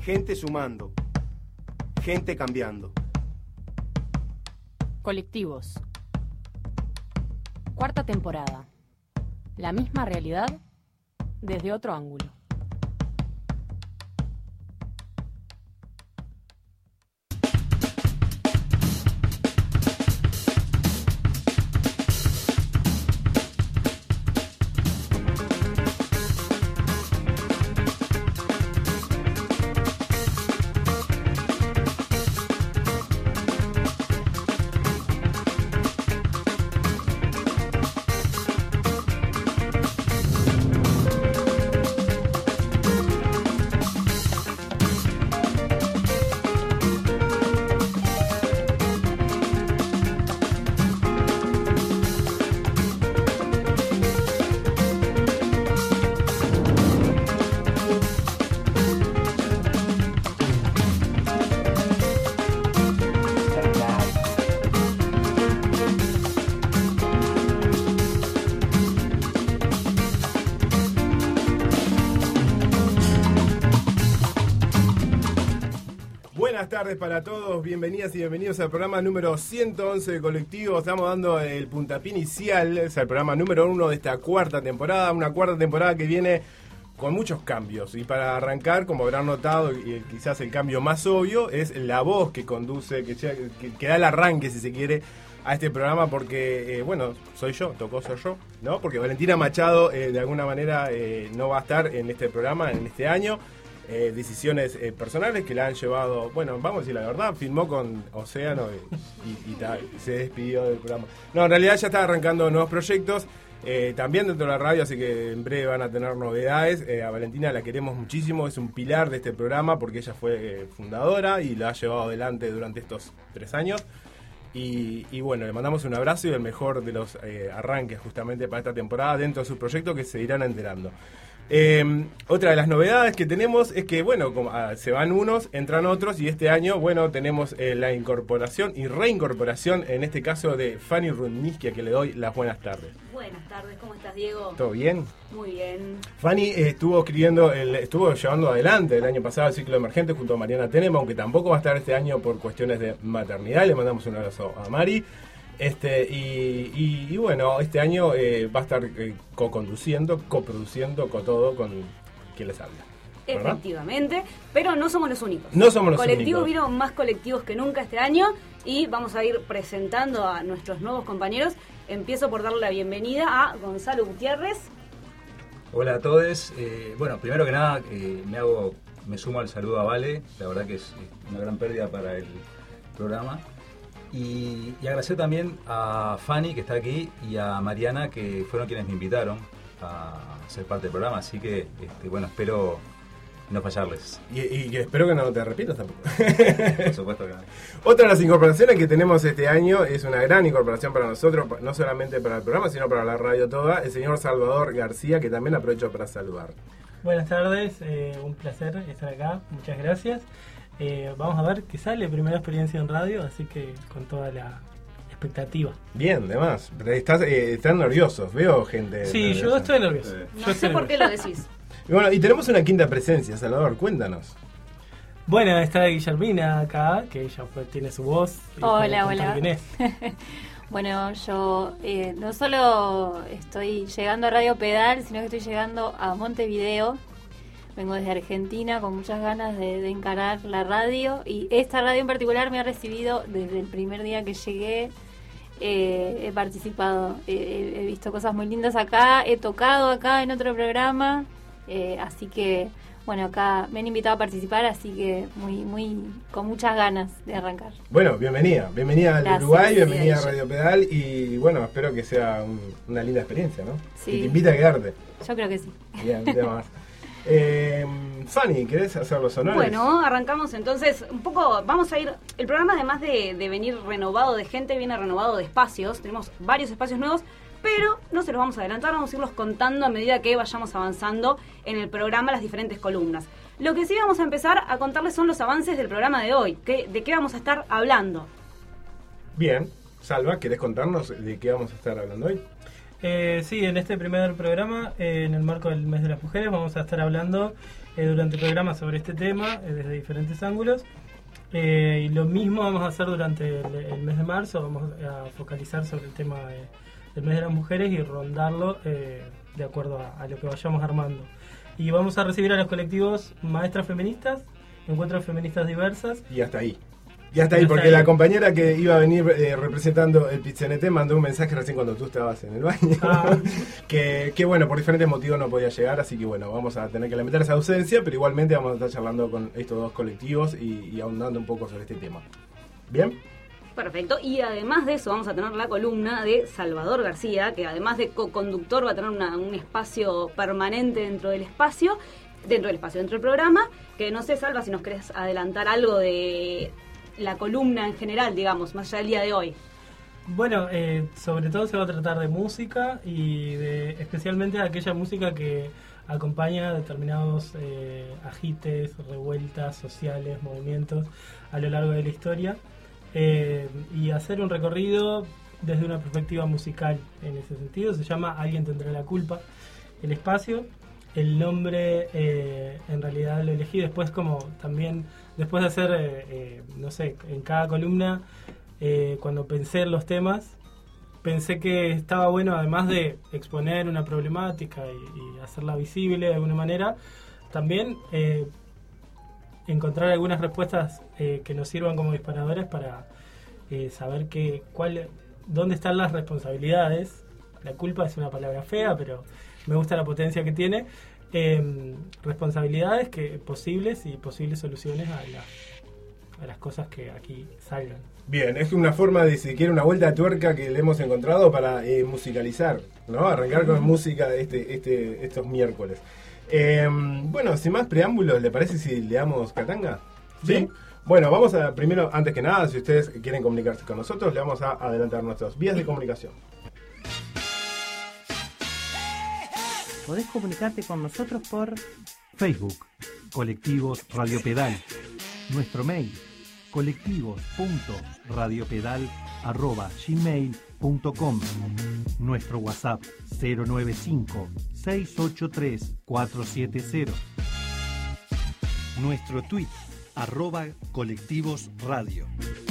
Gente sumando. Gente cambiando. Colectivos. Cuarta temporada. La misma realidad desde otro ángulo. Buenas tardes para todos, bienvenidas y bienvenidos al programa número 111 de Colectivo. Estamos dando el puntapié inicial, es el programa número 1 de esta cuarta temporada, una cuarta temporada que viene con muchos cambios. Y para arrancar, como habrán notado, y quizás el cambio más obvio, es la voz que conduce, que da el arranque, si se quiere, a este programa, porque, soy yo, tocó ser yo, ¿no? Porque Valentina Machado, de alguna manera, no va a estar en este programa, en este año. Decisiones personales que la han llevado, vamos a decir la verdad, filmó con Océano y se despidió del programa. No, en realidad ya está arrancando nuevos proyectos, también dentro de la radio, así que en breve van a tener novedades. A Valentina la queremos muchísimo, es un pilar de este programa porque ella fue fundadora y la ha llevado adelante durante estos 3 años. Y le mandamos un abrazo y el mejor de los arranques justamente para esta temporada dentro de sus proyectos que se irán enterando. Otra de las novedades que tenemos es que, se van unos, entran otros, y este año, tenemos la incorporación y reincorporación, en este caso de Fanny Rudnitsky, a que le doy las buenas tardes. Buenas tardes, ¿cómo estás, Diego? ¿Todo bien? Muy bien. Fanny estuvo llevando adelante el año pasado el ciclo emergente junto a Mariana Tenema, aunque tampoco va a estar este año por cuestiones de maternidad. Le mandamos un abrazo a Mari. Este año va a estar co-conduciendo, coproduciendo, con todo con quien les habla. ¿Verdad? Efectivamente, pero no somos los únicos. No somos los Colectivos únicos. vieron más colectivos que nunca este año y vamos a ir presentando a nuestros nuevos compañeros. Empiezo por darle la bienvenida a Gonzalo Gutiérrez. Hola a todos. Primero que nada, me sumo al saludo a Vale. La verdad que es una gran pérdida para el programa. Y agradecer también a Fanny, que está aquí, y a Mariana, que fueron quienes me invitaron a ser parte del programa. Así que, espero no fallarles. Y espero que no te arrepientas tampoco. Por supuesto que no. Otra de las incorporaciones que tenemos este año es una gran incorporación para nosotros, no solamente para el programa, sino para la radio toda, el señor Salvador García, que también aprovecho para saludar. Buenas tardes, un placer estar acá, muchas gracias. Vamos a ver qué sale, primera experiencia en radio, así que con toda la expectativa. Bien, además, están nerviosos, veo gente Sí, nerviosa. yo estoy nervioso. No sé por qué lo decís. Y tenemos una quinta presencia, Salvador, cuéntanos. Bueno, está Guillermina acá, que ella tiene su voz. Hola. ¿Quién es? Bueno, yo no solo estoy llegando a Radio Pedal, sino que estoy llegando a Montevideo. Vengo desde Argentina con muchas ganas de encarar la radio, y esta radio en particular me ha recibido desde el primer día que llegué. He participado, he visto cosas muy lindas acá, he tocado acá en otro programa, así que acá me han invitado a participar, así que muy con muchas ganas de arrancar. Bueno, bienvenida al Gracias, Uruguay, bienvenida a sí. Radio Pedal, y espero que sea una linda experiencia, ¿no? Sí. Y te invita a quedarte. Yo creo que sí. Bien, demás. Fanny, ¿querés hacer los honores? Bueno, arrancamos entonces un poco, vamos a ir, el programa además de venir renovado de gente, viene renovado de espacios, tenemos varios espacios nuevos, pero no se los vamos a adelantar, vamos a irlos contando a medida que vayamos avanzando en el programa, las diferentes columnas. Lo que sí vamos a empezar a contarles son los avances del programa de hoy, de qué vamos a estar hablando. Bien, Salva, ¿querés contarnos de qué vamos a estar hablando hoy? Sí, en este primer programa, en el marco del Mes de las Mujeres, vamos a estar hablando durante el programa sobre este tema desde diferentes ángulos. Y lo mismo vamos a hacer durante el mes de marzo. Vamos a focalizar sobre el tema del Mes de las Mujeres y rondarlo de acuerdo a lo que vayamos armando. Y vamos a recibir a los colectivos Maestras Feministas, Encuentros Feministas Diversas. Y hasta ahí. Y hasta ahí, porque la compañera que iba a venir representando el PIT-CNT mandó un mensaje recién cuando tú estabas en el baño. que bueno, por diferentes motivos no podía llegar, así que bueno, vamos a tener que lamentar esa ausencia, pero igualmente vamos a estar charlando con estos dos colectivos y ahondando un poco sobre este tema. ¿Bien? Perfecto, y además de eso vamos a tener la columna de Salvador García, que además de co-conductor va a tener un espacio permanente dentro del programa, que no sé, Salva, si nos querés adelantar algo de la columna en general, digamos, más allá del día de hoy. Bueno, sobre todo se va a tratar de música y especialmente de aquella música que acompaña determinados agites, revueltas sociales, movimientos a lo largo de la historia, y hacer un recorrido desde una perspectiva musical en ese sentido. Se llama Alguien tendrá la culpa, el espacio. El nombre en realidad lo elegí después, como también después de hacer, no sé, en cada columna, cuando pensé en los temas, pensé que estaba bueno, además de exponer una problemática y hacerla visible de alguna manera, también encontrar algunas respuestas que nos sirvan como disparadores para saber dónde están las responsabilidades. La culpa es una palabra fea, pero me gusta la potencia que tiene. Responsabilidades posibles y posibles soluciones a las cosas que aquí salgan. Bien, es una forma de, si quiere, una vuelta de tuerca que le hemos encontrado para musicalizar, ¿no? Arrancar con música estos miércoles. Bueno, sin más preámbulos, ¿le parece si le damos catanga? ¿Sí? Bueno, vamos a, primero, antes que nada, si ustedes quieren comunicarse con nosotros, le vamos a adelantar nuestras vías de comunicación. Podés comunicarte con nosotros por Facebook, Colectivos Radio Pedal. Nuestro mail, colectivos.radiopedal@gmail.com. Nuestro WhatsApp, 095-683-470. Nuestro tweet, @colectivosradio.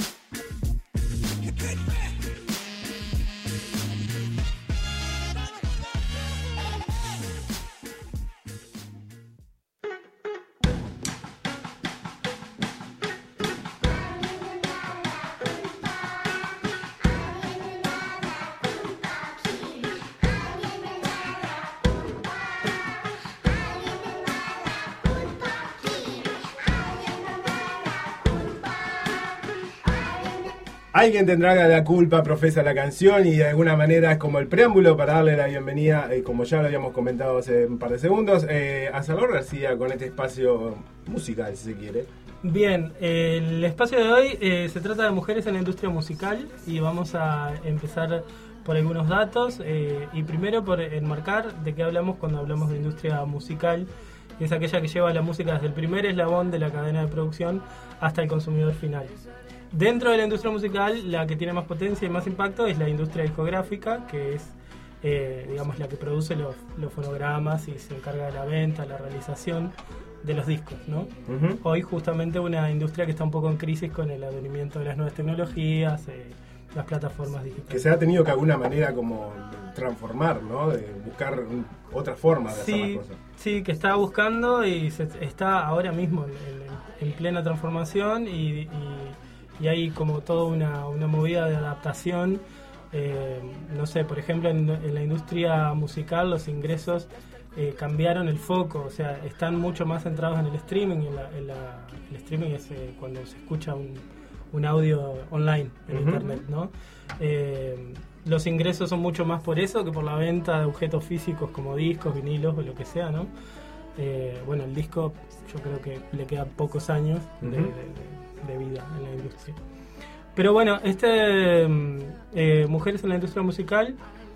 Alguien tendrá la culpa, profesa la canción, y de alguna manera es como el preámbulo para darle la bienvenida, como ya lo habíamos comentado hace un par de segundos, a Salvador García con este espacio musical, si se quiere. Bien, el espacio de hoy se trata de mujeres en la industria musical y vamos a empezar por algunos datos y primero por enmarcar de qué hablamos cuando hablamos de industria musical, que es aquella que lleva la música desde el primer eslabón de la cadena de producción hasta el consumidor final. Dentro de la industria musical, la que tiene más potencia y más impacto es la industria discográfica, que es digamos la que produce los fonogramas y se encarga de la venta, la realización de los discos, ¿no? Uh-huh. Hoy justamente una industria que está un poco en crisis con el advenimiento de las nuevas tecnologías, las plataformas digitales. Que se ha tenido que de alguna manera como transformar, ¿no? De buscar otra forma de hacer las cosas. Sí, que está buscando y está ahora mismo en plena transformación y hay como toda una movida de adaptación. No sé, por ejemplo, en la industria musical los ingresos cambiaron el foco, o sea, están mucho más centrados en el streaming. El streaming es cuando se escucha un audio online en internet, ¿no? Los ingresos son mucho más por eso que por la venta de objetos físicos como discos, vinilos o lo que sea, ¿no? Bueno, el disco yo creo que le quedan pocos años de vida en la industria. Pero bueno, Mujeres en la industria musical,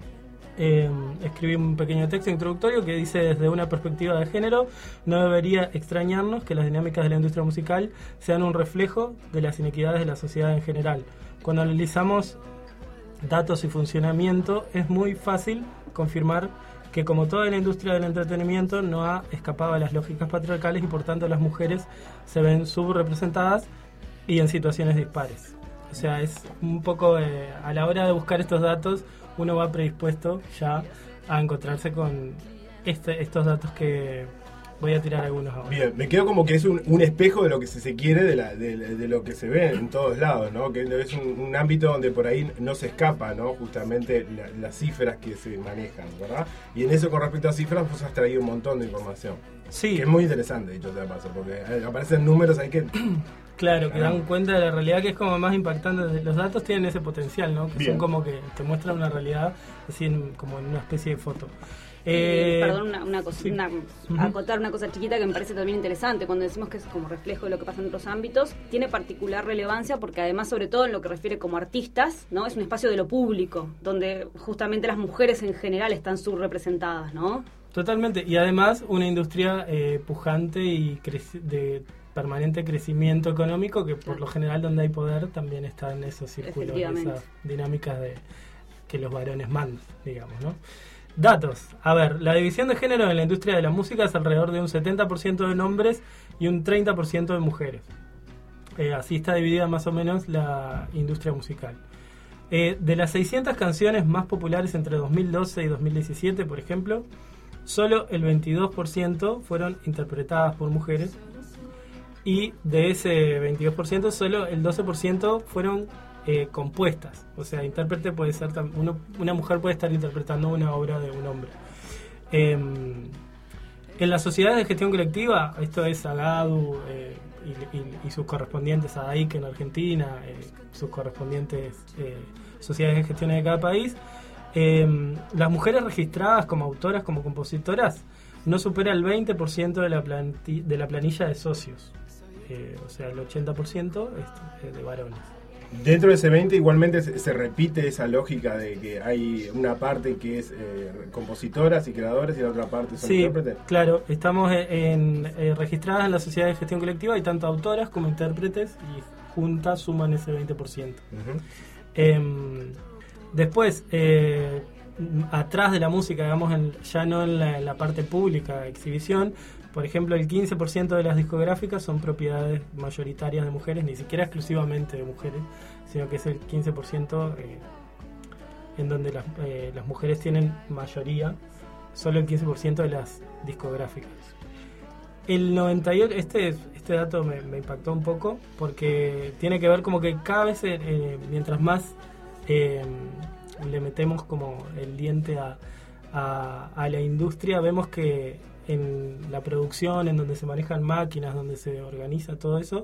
escribí un pequeño texto introductorio que dice: desde una perspectiva de género, no debería extrañarnos que las dinámicas de la industria musical sean un reflejo de las inequidades de la sociedad en general. Cuando analizamos datos y funcionamiento, es muy fácil confirmar que como toda la industria del entretenimiento no ha escapado a las lógicas patriarcales y por tanto las mujeres se ven subrepresentadas y en situaciones dispares. O sea, es un poco a la hora de buscar estos datos uno va predispuesto ya a encontrarse con estos datos que voy a tirar algunos ahora. Bien, me quedo como que es un espejo de lo que se quiere de lo que se ve en todos lados, ¿no? Que es un ámbito donde por ahí no se escapa, ¿no? Justamente las cifras que se manejan, ¿verdad? Y en eso, con respecto a cifras, vos has traído un montón de información. Sí. Que es muy interesante, dicho sea de paso, porque aparecen números ahí que... Claro, que dan cuenta de la realidad, que es como más impactante. Los datos tienen ese potencial, ¿no? Que Bien. son como que te muestran una realidad así como en una especie de foto. Perdón, una cosa, sí. acotar una cosa chiquita que me parece también interesante cuando decimos que es como reflejo de lo que pasa en otros ámbitos. Tiene particular relevancia porque además, sobre todo en lo que refiere como artistas, ¿no? Es un espacio de lo público, donde justamente las mujeres en general están subrepresentadas, ¿no? Totalmente, y además una industria pujante y de permanente crecimiento económico, que por lo general donde hay poder también están esos círculos, esas dinámicas de que los varones mandan, digamos, ¿no? Datos. A ver, la división de género en la industria de la música es alrededor de un 70% de hombres y un 30% de mujeres. Así está dividida más o menos la industria musical. De las 600 canciones más populares entre 2012 y 2017, por ejemplo, solo el 22% fueron interpretadas por mujeres, y de ese 22% solo el 12% fueron compuestas. O sea, intérprete puede ser una mujer puede estar interpretando una obra de un hombre. En las sociedades de gestión colectiva, esto es AGADU y sus correspondientes, ADAIC en Argentina, sus correspondientes sociedades de gestión de cada país, las mujeres registradas como autoras, como compositoras, no supera el 20% de la planilla de socios. O sea, el 80% es de varones. Dentro de ese 20 igualmente se repite esa lógica de que hay una parte que es compositoras y creadores y la otra parte son intérpretes. Claro, estamos registradas en la sociedad de gestión colectiva, hay tanto autoras como intérpretes y juntas suman ese 20%. Uh-huh. Después, atrás de la música, digamos, ya no en la parte pública, exhibición, por ejemplo, el 15% de las discográficas son propiedades mayoritarias de mujeres, ni siquiera exclusivamente de mujeres, sino que es el 15% en donde las mujeres tienen mayoría, solo el 15% de las discográficas. El 98%, este dato me impactó un poco, porque tiene que ver como que cada vez, mientras más le metemos como el diente a la industria, vemos que en la producción, en donde se manejan máquinas, donde se organiza todo eso,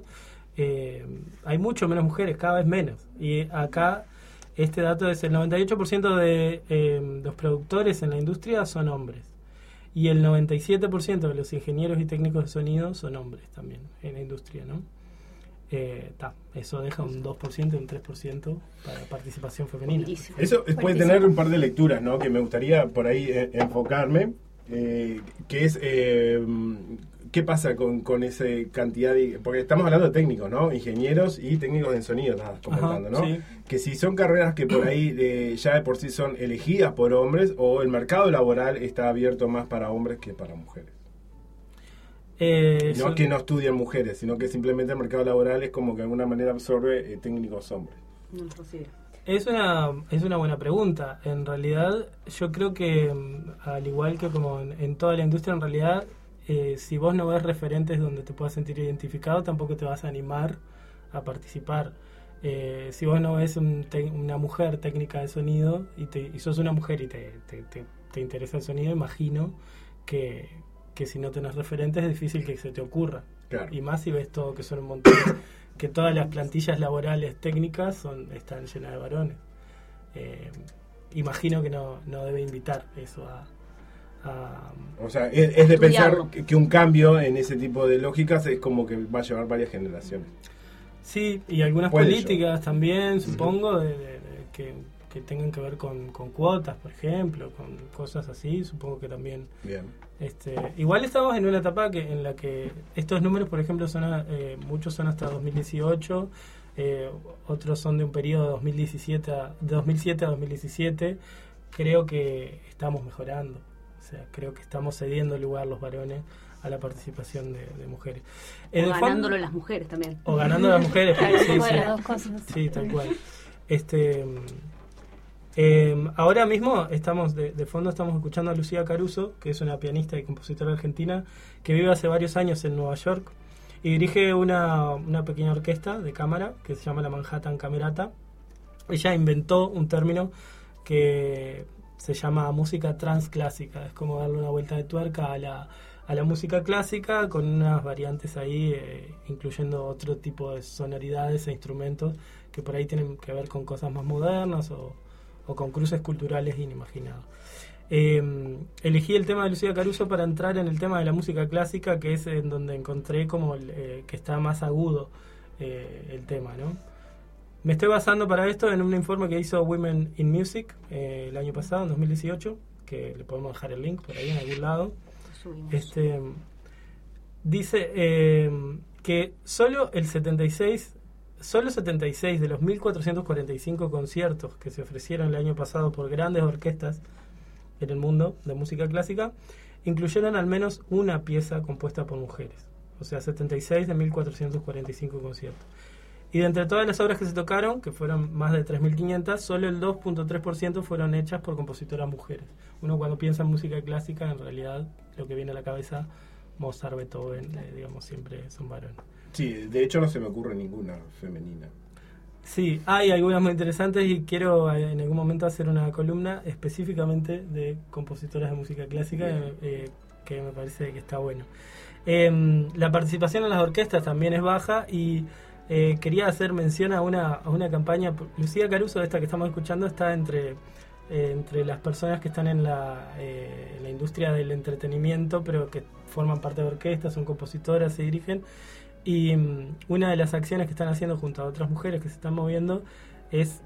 hay mucho menos mujeres, cada vez menos. Y acá este dato es el 98% de los productores en la industria son hombres. Y el 97% de los ingenieros y técnicos de sonido son hombres también en la industria, ¿no? Eso deja un 2% y un 3% para participación femenina. Eso puede tener un par de lecturas, ¿no? Que me gustaría por ahí enfocarme. Que es ¿qué pasa con esa cantidad de...? Porque estamos hablando de técnicos, ¿no? Ingenieros y técnicos de sonido, estás comentando, ¿no? Sí. Que si son carreras que por ahí ya de por sí son elegidas por hombres, o el mercado laboral está abierto más para hombres que para mujeres. No que no estudian mujeres, sino que simplemente el mercado laboral es como que de alguna manera absorbe técnicos hombres. No es posible. Es una buena pregunta. En realidad, yo creo que, al igual que como en toda la industria, en realidad, si vos no ves referentes donde te puedas sentir identificado, tampoco te vas a animar a participar. Si vos no ves una mujer técnica de sonido y sos una mujer y te interesa el sonido, imagino que si no tenés referentes es difícil que se te ocurra. Claro. Y más si ves todo que son un montón que todas las plantillas laborales técnicas están llenas de varones. Imagino que no debe invitar eso a o sea, es de pensar que un cambio en ese tipo de lógicas es como que va a llevar varias generaciones. Sí, y algunas políticas también, supongo, que tengan que ver con cuotas, por ejemplo, con cosas así, supongo que también. Bien. Igual estamos en una etapa en la que estos números, por ejemplo, muchos son hasta 2018, otros son de un periodo de 2007 a 2017, creo que estamos mejorando. O sea, creo que estamos cediendo el lugar los varones a la participación de mujeres. O ganándolo las mujeres también. O ganando las mujeres. Claro, sí, como sí. las dos cosas. Sí, tal cual. Ahora mismo estamos de fondo estamos escuchando a Lucía Caruso, que es una pianista y compositora argentina que vive hace varios años en Nueva York y dirige una pequeña orquesta de cámara que se llama la Manhattan Camerata. Ella inventó un término que se llama música transclásica, es como darle una vuelta de tuerca a la música clásica con unas variantes ahí, incluyendo otro tipo de sonoridades e instrumentos que por ahí tienen que ver con cosas más modernas o con cruces culturales inimaginados. Elegí el tema de Lucía Caruso para entrar en el tema de la música clásica, que es en donde encontré como que está más agudo el tema, ¿no? Me estoy basando para esto en un informe que hizo Women in Music el año pasado, en 2018, que le podemos dejar el link por ahí en algún lado. Dice que solo 76 de los 1.445 conciertos que se ofrecieron el año pasado por grandes orquestas en el mundo de música clásica incluyeron al menos una pieza compuesta por mujeres. O sea, 76 de 1.445 conciertos. Y de entre todas las obras que se tocaron, que fueron más de 3.500, solo el 2.3% fueron hechas por compositoras mujeres. Uno cuando piensa en música clásica, en realidad lo que viene a la cabeza, Mozart, Beethoven, digamos, siempre son varones. Sí, de hecho no se me ocurre ninguna femenina. Sí, hay algunas muy interesantes y quiero en algún momento hacer una columna específicamente de compositoras de música clásica que me parece que está bueno. La participación en las orquestas también es baja y quería hacer mención a una campaña. Lucía Caruso, esta que estamos escuchando, está entre las personas que están en la industria del entretenimiento, pero que forman parte de orquestas, son compositoras, se dirigen. Y una de las acciones que están haciendo junto a otras mujeres que se están moviendo es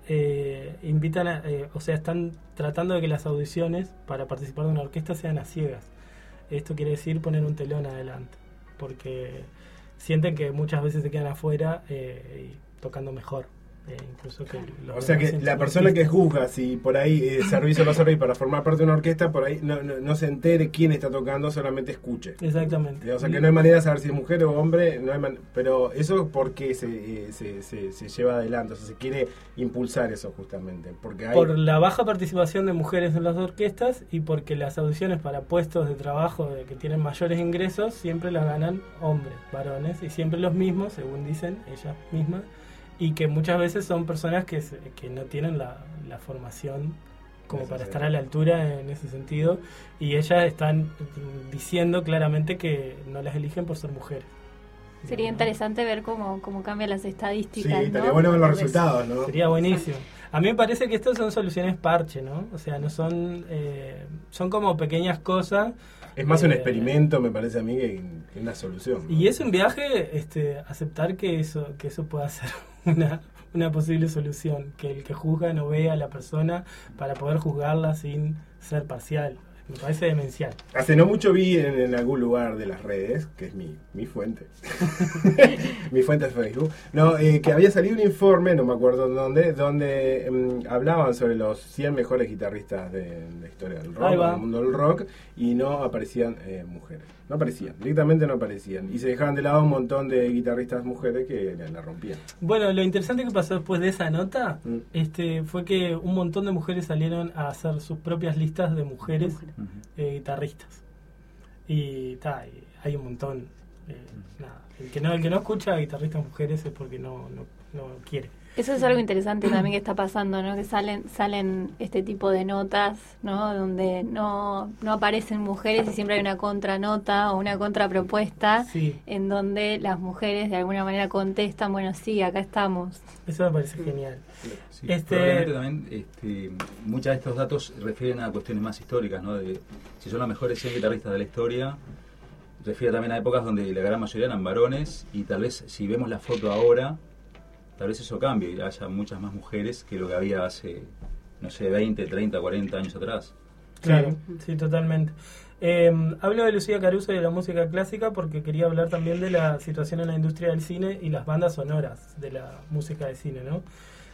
están tratando de que las audiciones para participar de una orquesta sean a ciegas. Esto quiere decir poner un telón adelante, porque sienten que muchas veces se quedan afuera y tocando mejor. Incluso que o sea que la persona que juzga si por ahí servicio va a servir para formar parte de una orquesta, por ahí no se entere quién está tocando, solamente escuche. Exactamente. O sea que no hay manera de saber si es mujer o hombre, no hay pero eso porque se lleva adelante, o sea, se quiere impulsar eso justamente. Porque hay... Por la baja participación de mujeres en las orquestas y porque las audiciones para puestos de trabajo que tienen mayores ingresos siempre las ganan hombres, varones, y siempre los mismos, según dicen ellas mismas. Y que muchas veces son personas que no tienen la formación como para estar a la altura en ese sentido. Y ellas están diciendo claramente que no las eligen por ser mujeres. Sería interesante ver cómo cambian las estadísticas. Sí, estaría ¿no? bueno ver los resultados, ¿no? Sería buenísimo. A mí me parece que estas son soluciones parche, ¿no? O sea, no son como pequeñas cosas. Es más un experimento, me parece a mí, que una solución, ¿no? Y es un viaje aceptar que eso pueda ser una posible solución, que el que juzga no vea a la persona para poder juzgarla sin ser parcial. Me parece demencial. Hace no mucho vi en algún lugar de las redes, que es mi fuente, mi fuente es Facebook, que había salido un informe, no me acuerdo dónde, donde hablaban sobre los 100 mejores guitarristas de la historia del rock, del mundo del rock, y no aparecían mujeres. No aparecían, directamente no aparecían. Y se dejaban de lado un montón de guitarristas mujeres que la rompían. Bueno, lo interesante que pasó después de esa nota fue que un montón de mujeres salieron a hacer sus propias listas de mujeres guitarristas. Y hay un montón. El que no escucha a guitarristas mujeres es porque no quiere. Eso es algo interesante también que está pasando, ¿no? Que salen este tipo de notas, ¿no? Donde no aparecen mujeres y siempre hay una contranota o una contrapropuesta, sí, en donde las mujeres de alguna manera contestan, bueno, sí, acá estamos. Eso me parece genial. Sí, probablemente también muchos de estos datos refieren a cuestiones más históricas, ¿no? De si son los mejores 100 guitarristas de la historia, refiere también a épocas donde la gran mayoría eran varones, y tal vez si vemos la foto ahora, tal vez eso cambie y haya muchas más mujeres que lo que había hace, 20, 30, 40 años atrás. Claro, sí, totalmente. Hablo de Lucía Caruso y de la música clásica porque quería hablar también de la situación en la industria del cine y las bandas sonoras de la música de cine, ¿no?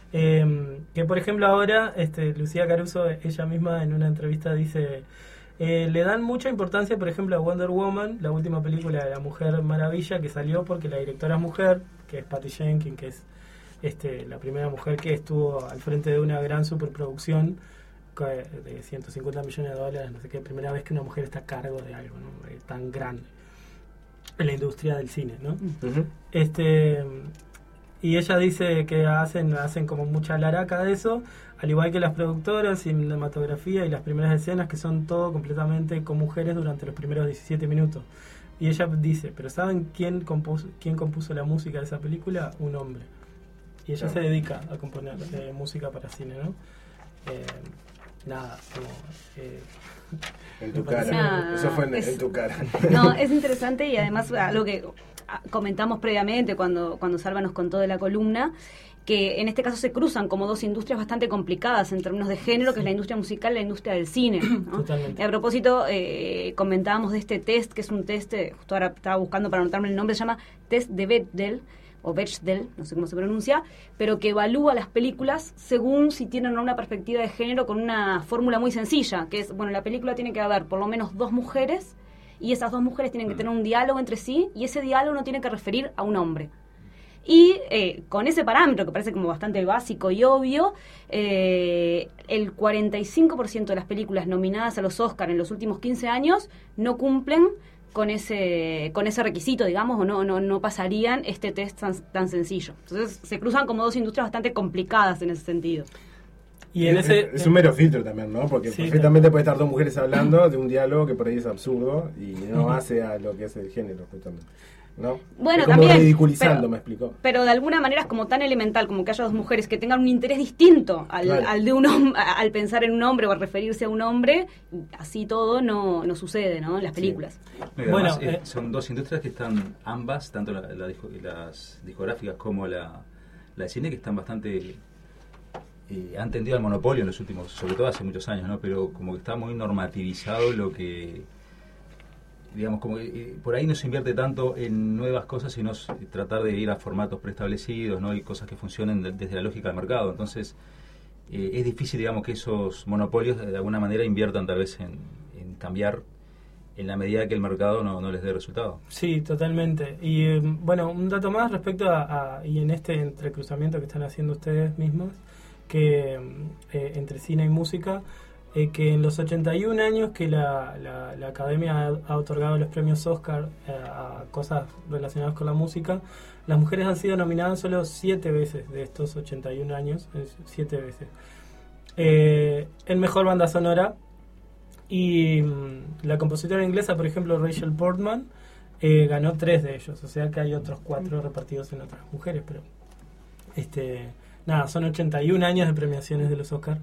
Que por ejemplo ahora Lucía Caruso, ella misma en una entrevista dice, le dan mucha importancia por ejemplo a Wonder Woman, la última película de la Mujer Maravilla, que salió porque la directora es mujer, que es Patty Jenkins, que es la primera mujer que estuvo al frente de una gran superproducción de $150 millones, no sé qué, primera vez que una mujer está a cargo de algo, ¿no? Tan grande en la industria del cine, ¿no? Uh-huh. Y ella dice que hacen como mucha laraca de eso, al igual que las productoras, cinematografía y las primeras escenas, que son todo completamente con mujeres durante los primeros 17 minutos. Y ella dice, pero ¿saben quién compuso la música de esa película? Un hombre. Y ella se dedica a componer música para cine, ¿no? Nada, como... en tu cara. Eso fue en tu cara. No, es interesante y además algo que comentamos previamente cuando Salva nos contó de la columna, que en este caso se cruzan como dos industrias bastante complicadas en términos de género, que es la industria musical y la industria del cine, ¿no? Totalmente. A propósito, comentábamos de este test, que es un test, justo ahora estaba buscando para anotarme el nombre, se llama test de Bechdel, o Bechdel, no sé cómo se pronuncia, pero que evalúa las películas según si tienen o no una perspectiva de género con una fórmula muy sencilla, que es, bueno, la película tiene que haber por lo menos 2 mujeres, y esas 2 mujeres tienen que tener un diálogo entre sí, y ese diálogo no tiene que referir a un hombre. Y con ese parámetro, que parece como bastante básico y obvio, el 45% de las películas nominadas a los Oscar en los últimos 15 años no cumplen con ese requisito, digamos, o no pasarían este test tan sencillo. Entonces se cruzan como dos industrias bastante complicadas en ese sentido. Y es un mero filtro también, ¿no? Porque sí, perfectamente puede estar 2 mujeres hablando de un diálogo que por ahí es absurdo y no hace a lo que es el género, justamente, ¿no? Bueno, es como también ridiculizando, me explicó. Pero de alguna manera es como tan elemental como que haya 2 mujeres que tengan un interés distinto al de un hombre, al pensar en un hombre o al referirse a un hombre, así todo no sucede, ¿no? En las películas. Sí. Además, son 2 industrias que están ambas, tanto las discográficas como la de cine, que están bastante... han tendido al monopolio en los últimos, sobre todo hace muchos años, ¿no? Pero como que está muy normativizado lo que, digamos, como que por ahí no se invierte tanto en nuevas cosas, sino tratar de ir a formatos preestablecidos, ¿no? Y cosas que funcionen desde la lógica del mercado. Entonces, es difícil, digamos, que esos monopolios de alguna manera inviertan tal vez en cambiar en la medida que el mercado no les dé resultado. Sí, totalmente. Y bueno, un dato más respecto y en este entrecruzamiento que están haciendo ustedes mismos, que entre cine y música, que en los 81 años que la Academia ha otorgado los premios Oscar a cosas relacionadas con la música, las mujeres han sido nominadas solo 7 veces de estos 81 años, 7 veces. En mejor banda sonora, y la compositora inglesa, por ejemplo, Rachel Portman, ganó 3 de ellos, o sea que hay otros 4 repartidos en otras mujeres, pero nada, son 81 años de premiaciones de los Oscar,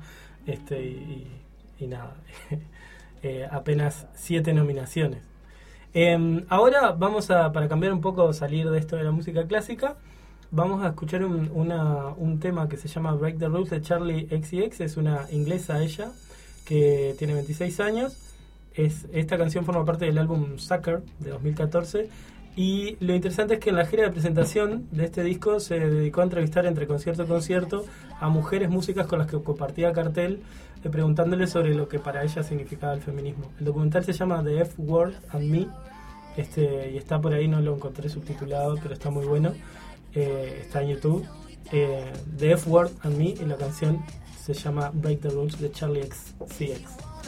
y nada, apenas 7 nominaciones. Ahora vamos para cambiar un poco, salir de esto de la música clásica, vamos a escuchar un tema que se llama Break the Rules de Charli XCX. Es una inglesa ella, que tiene 26 años. Esta canción forma parte del álbum Sucker de 2014. Y lo interesante es que en la gira de presentación de este disco se dedicó a entrevistar entre concierto y concierto a mujeres músicas con las que compartía cartel, preguntándoles sobre lo que para ella significaba el feminismo. El documental se llama The F Word and Me, y está por ahí, no lo encontré subtitulado, pero está muy bueno. Está en YouTube. The F Word and Me, y la canción se llama Break the Rules de Charli XCX.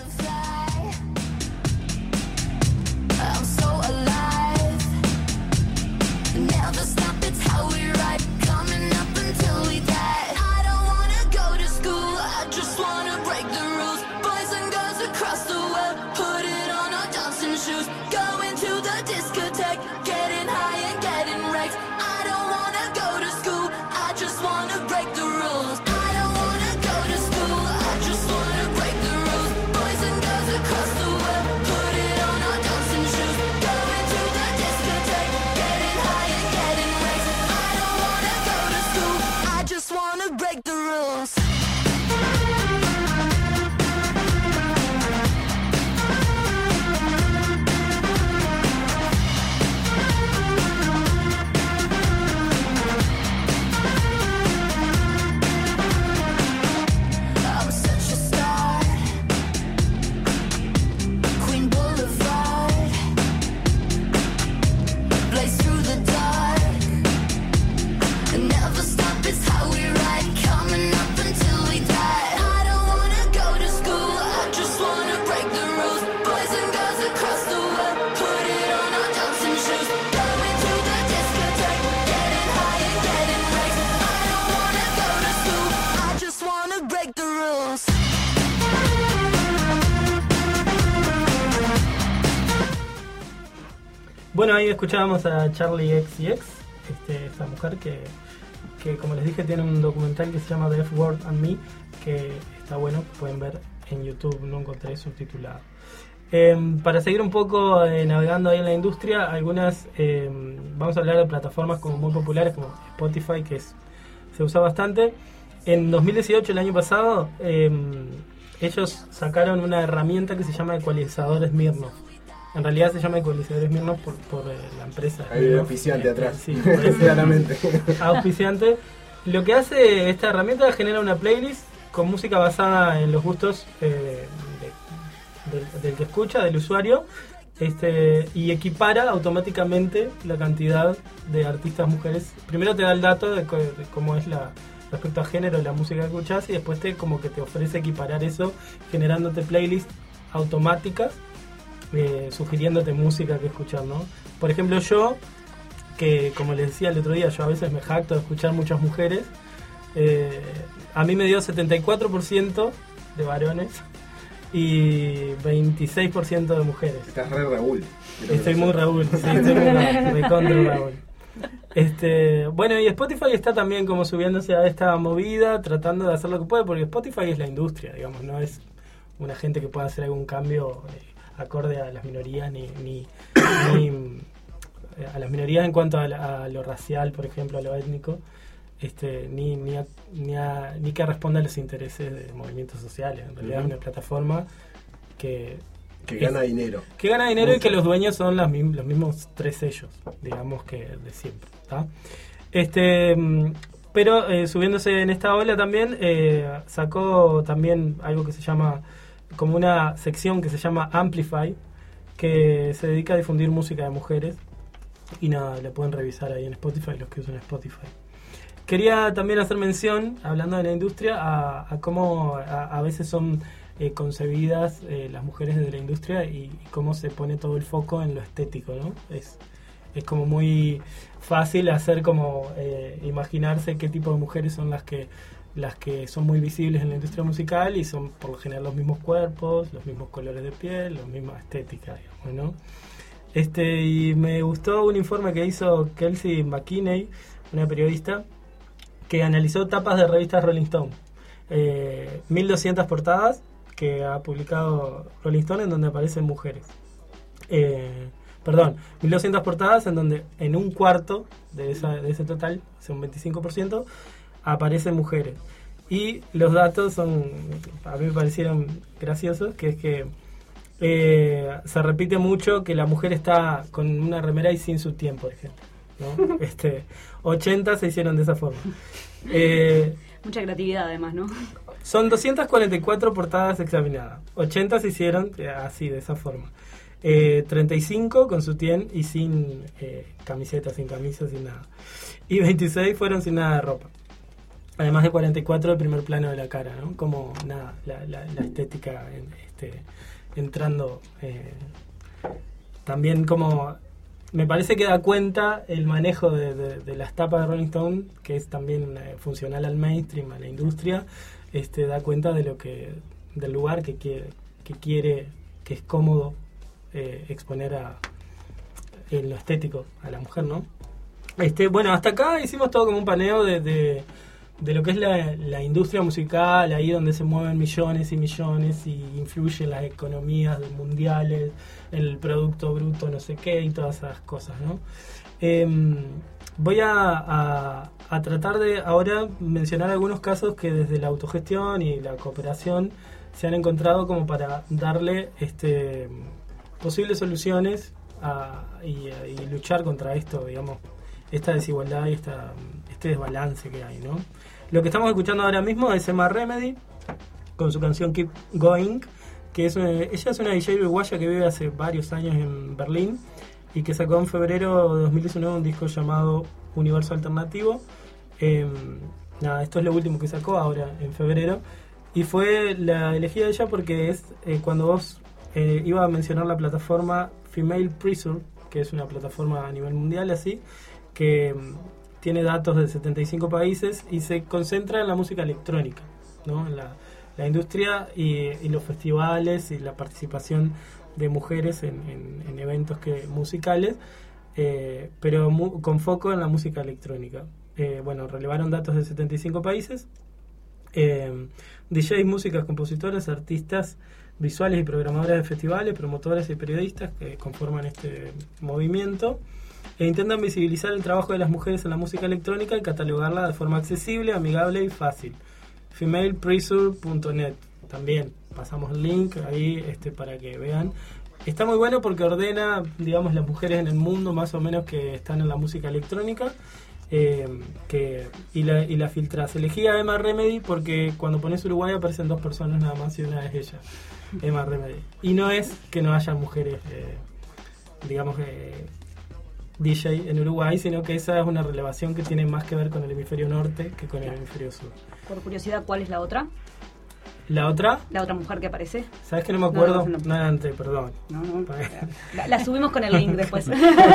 I'm so alive. Never stop, it's how we ride. Coming up until we die. I don't wanna go to school, I just wanna break the rules. Boys and girls across the world, put it on our dancing shoes. Going to the discotheque, getting high and getting wrecked. I don't wanna go to school, I just wanna break the rules. I don't wanna go to school, I just wanna break the rules. Boys and girls across the world, put it on our dancing shoes. Bueno, ahí escuchábamos a Charlie XCX, esta mujer que como les dije tiene un documental que se llama The F-Word and Me, que está bueno, pueden ver en YouTube, no encontré subtitulado. Para seguir un poco navegando ahí en la industria, vamos a hablar de plataformas como muy populares como Spotify, que se usa bastante. En 2018, el año pasado, ellos sacaron una herramienta que se llama ecualizador Smirnoff. En realidad se llama ecualizador Smirnoff por la empresa. Hay un auspiciante atrás. Sí, claramente. Auspiciante. Lo que hace esta herramienta es generar una playlist con música basada en los gustos del que escucha, del usuario, y equipara automáticamente la cantidad de artistas mujeres. Primero te da el dato de cómo es respecto a género la música que escuchás, y después como que te ofrece equiparar eso generándote playlists automáticas, sugiriéndote música que escuchar, ¿no? Por ejemplo, yo, que como les decía el otro día, yo a veces me jacto de escuchar muchas mujeres, a mí me dio 74% de varones y 26% de mujeres. Estás re Raúl. Estoy muy Raúl, sí, estoy muy recontra Raúl. Bueno, y Spotify está también como subiéndose a esta movida, tratando de hacer lo que puede, porque Spotify es la industria, digamos, no es una gente que pueda hacer algún cambio acorde a las minorías, ni a las minorías en cuanto a lo racial, por ejemplo, a lo étnico, ni que responda a los intereses de movimientos sociales. En realidad es una plataforma que gana dinero. Que gana dinero y que los dueños son los mismos tres sellos, digamos, que de siempre, ¿tá? Pero subiéndose en esta ola también, sacó también algo que se llama, como una sección que se llama Amplify, que se dedica a difundir música de mujeres. Y nada, la pueden revisar ahí en Spotify, los que usan Spotify. Quería también hacer mención, hablando de la industria, a cómo a veces son concebidas las mujeres de la industria y cómo se pone todo el foco en lo estético, ¿no? Es como muy fácil hacer como imaginarse qué tipo de mujeres son las que son muy visibles en la industria musical, y son por lo general los mismos cuerpos, los mismos colores de piel, la misma estética, digamos, ¿no? Y me gustó un informe que hizo Kelsey McKinney, una periodista, que analizó tapas de revistas Rolling Stone. 1200 portadas que ha publicado Rolling Stone en donde aparecen mujeres. 1200 portadas en donde en un cuarto de ese total, o sea, un 25%, aparecen mujeres. Y los datos a mí me parecieron graciosos, que es que se repite mucho que la mujer está con una remera y sin sutién, por ejemplo, ¿no? 80 se hicieron de esa forma. Mucha creatividad además, ¿no? Son 244 portadas examinadas. 80 se hicieron así, de esa forma. 35 con sutién y sin camiseta, sin camisa, sin nada. Y 26 fueron sin nada de ropa. Además de 44 el primer plano de la cara, ¿no? Como nada, la estética entrando. También como me parece que da cuenta el manejo de las tapas de Rolling Stone, que es también funcional al mainstream, a la industria, da cuenta de del lugar que quiere, que es cómodo exponer en lo estético a la mujer, ¿no? Bueno, hasta acá hicimos todo como un paneo de lo que es la industria musical, ahí donde se mueven millones y millones y influyen las economías mundiales, el producto bruto, no sé qué, y todas esas cosas, ¿no? Voy a tratar de ahora mencionar algunos casos que desde la autogestión y la cooperación se han encontrado como para darle posibles soluciones y luchar contra esto, digamos, esta desigualdad y este desbalance que hay, ¿no? Lo que estamos escuchando ahora mismo es Emma Remedy con su canción Keep Going, que ella es una DJ uruguaya que vive hace varios años en Berlín y que sacó en febrero de 2019 un disco llamado Universo Alternativo. Esto es lo último que sacó ahora en febrero, y fue la elegida ella porque es cuando vos iba a mencionar la plataforma Female Pressure, que es una plataforma a nivel mundial así, que tiene datos de 75 países y se concentra en la música electrónica, ¿no? En la industria y los festivales y la participación de mujeres en eventos musicales, pero con foco en la música electrónica. Bueno, relevaron datos de 75 países. DJs, músicas, compositores, artistas visuales y programadores de festivales, promotores y periodistas que conforman este movimiento e intentan visibilizar el trabajo de las mujeres en la música electrónica y catalogarla de forma accesible, amigable y fácil. Femalepressure.net, también pasamos el link ahí para que vean. Está muy bueno porque ordena, digamos, las mujeres en el mundo más o menos que están en la música electrónica, y la filtras. Elegí a Emma Remedy porque cuando pones Uruguay aparecen 2 personas nada más y una es ella, Emma Remedy. Y no es que no haya mujeres, digamos, DJ en Uruguay, sino que esa es una relevación que tiene más que ver con el hemisferio norte que con el hemisferio sur. Por curiosidad, ¿cuál es la otra? ¿La otra? La otra mujer que aparece. ¿Sabes que no me acuerdo? No. Antes, perdón. No. La subimos con el link después.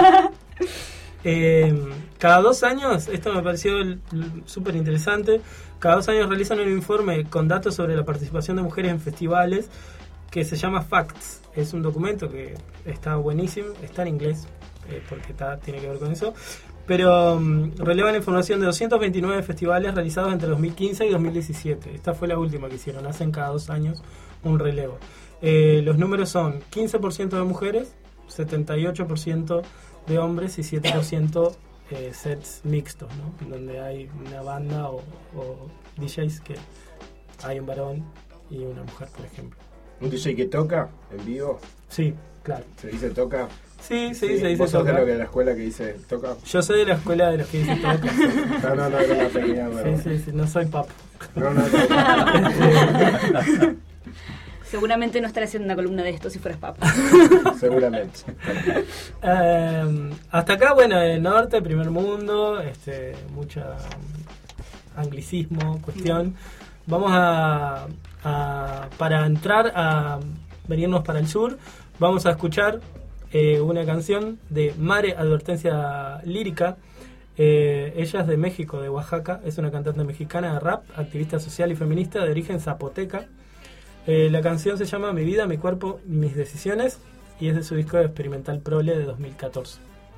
Cada 2 años, esto me pareció súper interesante, cada 2 años realizan un informe con datos sobre la participación de mujeres en festivales que se llama Facts. Es un documento que está buenísimo, está en inglés, porque tiene que ver con eso, pero releva la información de 229 festivales realizados entre 2015 y 2017. Esta fue la última que hicieron, hacen cada 2 años un relevo. Los números son 15% de mujeres, 78% de hombres y 7% sets mixtos, ¿no? Donde hay una banda o DJs que hay un varón y una mujer, por ejemplo. ¿Un DJ que toca en vivo? Sí, claro. ¿Se dice toca? Sí, se dice ¿Vos sos toca. de lo que de la escuela que dice toca? Yo soy de la escuela de los que dicen toca. No, era una pequeña broma. Sí, no soy papo. No. Seguramente no estaría haciendo una columna de esto si fueras papa. Seguramente. Hasta acá, bueno, el norte, primer mundo, mucha anglicismo, cuestión. Vamos para entrar a venirnos para el sur, vamos a escuchar una canción de Mare Advertencia Lírica. Ella es de México, de Oaxaca, es una cantante mexicana de rap, activista social y feminista de origen zapoteca. La canción se llama Mi vida, mi cuerpo, mis decisiones y es de su disco experimental Prole de 2014.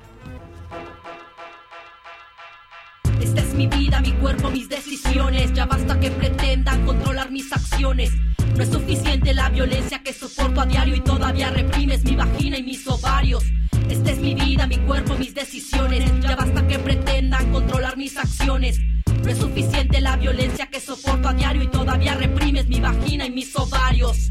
Esta es mi vida, mi cuerpo, mis decisiones. Ya basta que pretendan controlar mis acciones. No es suficiente la violencia que soporto a diario y todavía reprimes mi vagina y mis ovarios. Esta es mi vida, mi cuerpo, mis decisiones. Ya basta que pretendan controlar mis acciones. No es suficiente la violencia que soporto a diario y todavía reprimes mi vagina y mis ovarios.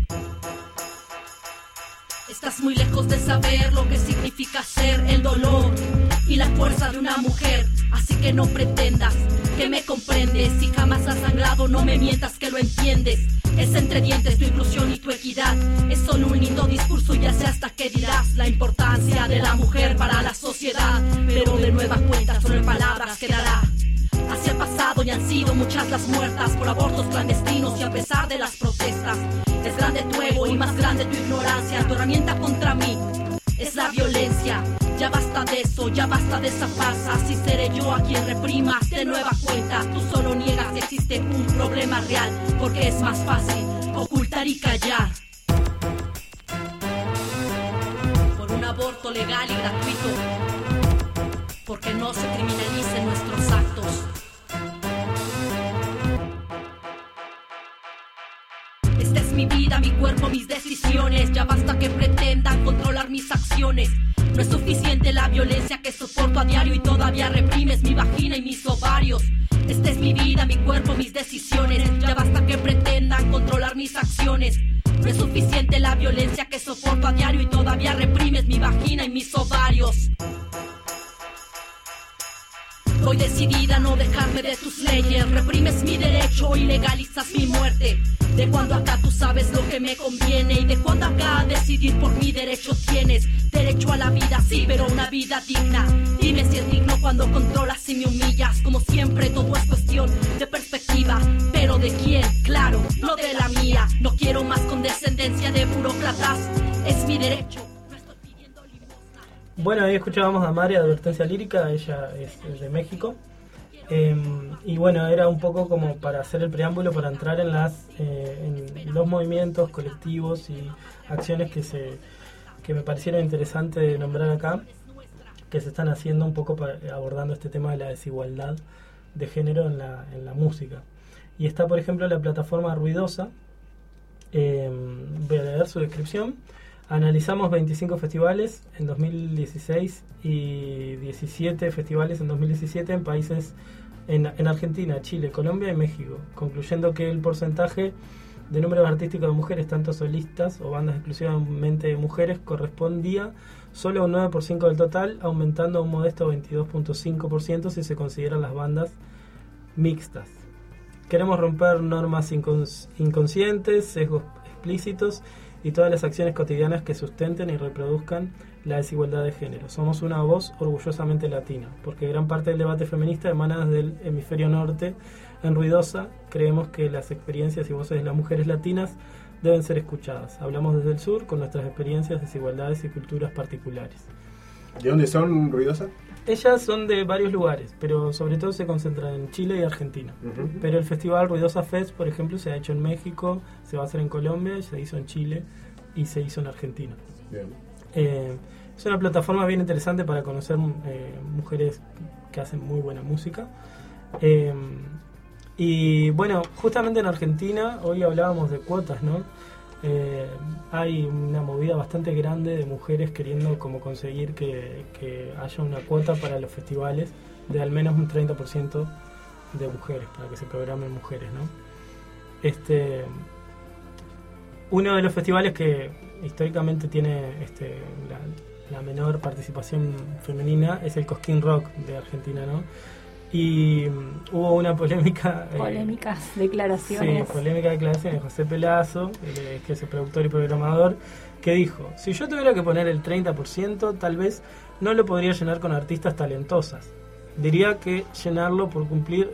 Estás muy lejos de saber lo que significa ser el dolor y la fuerza de una mujer. Así que no pretendas que me comprendes. Si jamás has sangrado, no me mientas que lo entiendes. Es entre dientes tu inclusión y tu equidad. Es solo un lindo discurso, ya sé hasta qué dirás. La importancia de la mujer para la sociedad. Pero de nueva cuenta solo en palabras quedará. Hacia el pasado y han sido muchas las muertas por abortos clandestinos y a pesar de las protestas. Es grande tu ego y más grande tu ignorancia. Tu herramienta contra mí es la violencia. Ya basta de eso, ya basta de esa farsa. Si seré yo a quien reprimas de nueva cuenta. Tú solo niegas que existe un problema real, porque es más fácil ocultar y callar. Por un aborto legal y gratuito, porque no se criminalicen nuestros actos. Esta es mi vida, mi cuerpo, mis decisiones. Ya basta que pretendan controlar mis acciones. No es suficiente la violencia que soporto a diario y todavía reprimes mi vagina y mis ovarios. Esta es mi vida, mi cuerpo, mis decisiones. Ya basta que pretendan controlar mis acciones. No es suficiente la violencia que soporto a diario y todavía reprimes mi vagina y mis ovarios. Voy decidida a no dejarme de tus leyes. Reprimes mi derecho y legalizas mi muerte. De cuando acá tú sabes lo que me conviene. Y de cuando acá a decidir por mi derecho tienes. Derecho a la vida, sí, pero una vida digna. Dime si es digno cuando controlas y me humillas. Como siempre todo es cuestión de perspectiva. Pero ¿de quién? Claro, no de la mía. No quiero más condescendencia de burócratas. Es mi derecho. Bueno, ahí escuchábamos a Mare Advertencia Lírica, ella es de México. Y bueno, era un poco como para hacer el preámbulo para entrar en los movimientos colectivos y acciones que se que me parecieron interesantes de nombrar acá, que se están haciendo un poco abordando este tema de la desigualdad de género en la música. Y está, por ejemplo, la plataforma Ruidosa. Voy a leer su descripción. Analizamos 25 festivales en 2016 y 17 festivales en 2017 en países en Argentina, Chile, Colombia y México, concluyendo que el porcentaje de números artísticos de mujeres, tanto solistas o bandas exclusivamente de mujeres, correspondía solo a un 9% del total, aumentando a un modesto 22.5% si se consideran las bandas mixtas. Queremos romper normas inconscientes, sesgos explícitos y todas las acciones cotidianas que sustenten y reproduzcan la desigualdad de género. Somos una voz orgullosamente latina, porque gran parte del debate feminista emana desde el hemisferio norte. En Ruidosa creemos que las experiencias y voces de las mujeres latinas deben ser escuchadas. Hablamos desde el sur con nuestras experiencias, desigualdades y culturas particulares. ¿De dónde son, Ruidosa? Ellas son de varios lugares, pero sobre todo se concentran en Chile y Argentina. Pero el festival Ruidosa Fest, por ejemplo, se ha hecho en México, se va a hacer en Colombia, se hizo en Chile y se hizo en Argentina. Bien. Es una plataforma bien interesante para conocer mujeres que hacen muy buena música. Y bueno, justamente en Argentina, hoy hablábamos de cuotas, ¿no? Hay una movida bastante grande de mujeres queriendo como conseguir que haya una cuota para los festivales de al menos un 30% de mujeres, para que se programen mujeres, ¿no? Uno de los festivales que históricamente tiene la menor participación femenina es el Cosquín Rock de Argentina, ¿no? Y hubo una polémica... Polémicas declaraciones. Sí, polémica declaraciones de José Pelazo, que es el productor y programador, que dijo: si yo tuviera que poner el 30%, tal vez no lo podría llenar con artistas talentosas. Tendría que llenarlo por cumplir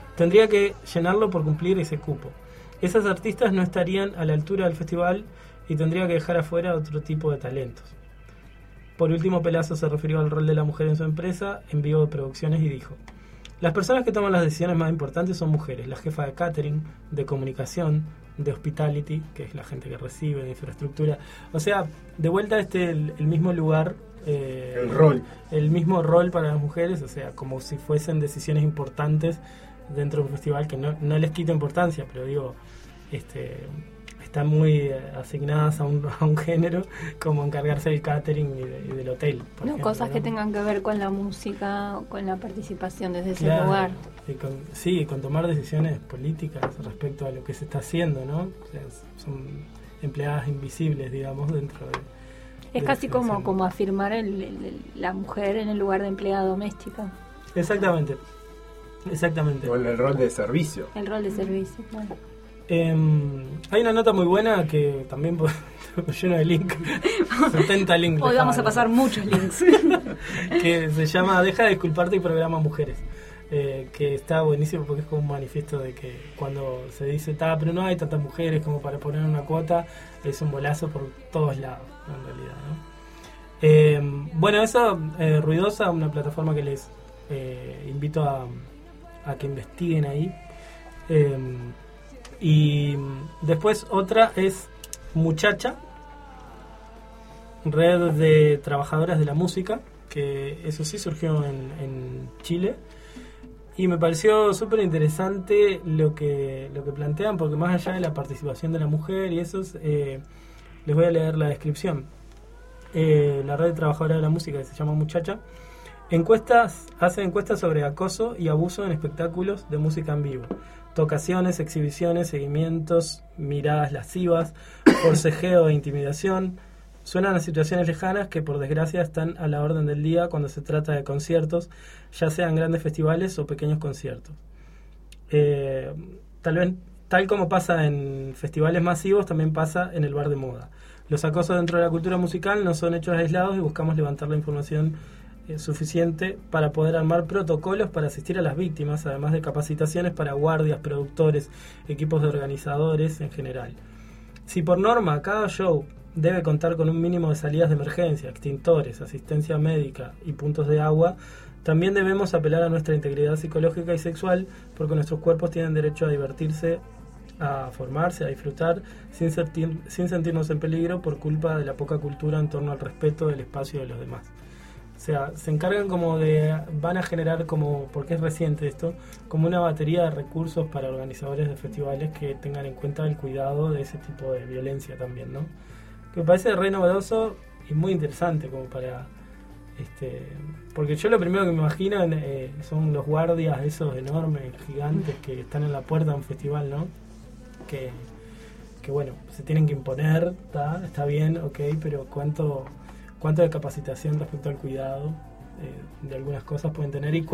ese cupo. Esas artistas no estarían a la altura del festival y tendría que dejar afuera otro tipo de talentos. Por último, Pelazo se refirió al rol de la mujer en su empresa, en Vivo de Producciones, y dijo: las personas que toman las decisiones más importantes son mujeres, la jefa de catering, de comunicación, de hospitality, que es la gente que recibe, de infraestructura. O sea, de vuelta el mismo lugar, el mismo rol para las mujeres, o sea, como si fuesen decisiones importantes dentro de un festival, que no les quita importancia, pero digo, están muy asignadas a un género, como encargarse del catering y del hotel. Por ejemplo, cosas, ¿no?, que tengan que ver con la música, con la participación desde ese lugar. Y con tomar decisiones políticas respecto a lo que se está haciendo, ¿no? O sea, son empleadas invisibles, digamos, dentro de... Es casi como afirmar la mujer en el lugar de empleada doméstica. Exactamente. O el rol de servicio. El rol de servicio, bueno. Hay una nota muy buena que también lleno de link 70 links. Hoy vamos a pasar muchos links. Que se llama Deja de disculparte y programa Mujeres, que está buenísimo porque es como un manifiesto de que cuando se dice pero no hay tantas mujeres como para poner una cuota, es un bolazo por todos lados en realidad, ¿no? Bueno, eso, Ruidosa, una plataforma que les invito a que investiguen ahí. Y después otra es Muchacha, red de trabajadoras de la música, que eso sí surgió en Chile, y me pareció súper interesante lo que plantean, porque más allá de la participación de la mujer y eso, les voy a leer la descripción. La red de trabajadoras de la música, que se llama Muchacha, hace encuestas sobre acoso y abuso en espectáculos de música en vivo. Tocaciones, exhibiciones, seguimientos, miradas lascivas, forcejeo e intimidación. Suenan a situaciones lejanas que por desgracia están a la orden del día cuando se trata de conciertos, ya sean grandes festivales o pequeños conciertos. Tal como pasa en festivales masivos, también pasa en el bar de moda. Los acosos dentro de la cultura musical no son hechos aislados y buscamos levantar la información suficiente para poder armar protocolos para asistir a las víctimas, además de capacitaciones para guardias, productores, equipos de organizadores en general. Si por norma cada show debe contar con un mínimo de salidas de emergencia, extintores, asistencia médica y puntos de agua, también debemos apelar a nuestra integridad psicológica y sexual, porque nuestros cuerpos tienen derecho a divertirse a formarse, a disfrutar, sin sentirnos en peligro por culpa de la poca cultura en torno al respeto del espacio de los demás. O sea, se encargan van a generar como, porque es reciente esto, como una batería de recursos para organizadores de festivales que tengan en cuenta el cuidado de ese tipo de violencia también, ¿no? Que me parece re novedoso y muy interesante como para... porque yo lo primero que me imagino son los guardias esos enormes, gigantes que están en la puerta de un festival, ¿no? Que bueno, se tienen que imponer, está bien, ok, pero ¿cuánto de capacitación respecto al cuidado de algunas cosas pueden tener y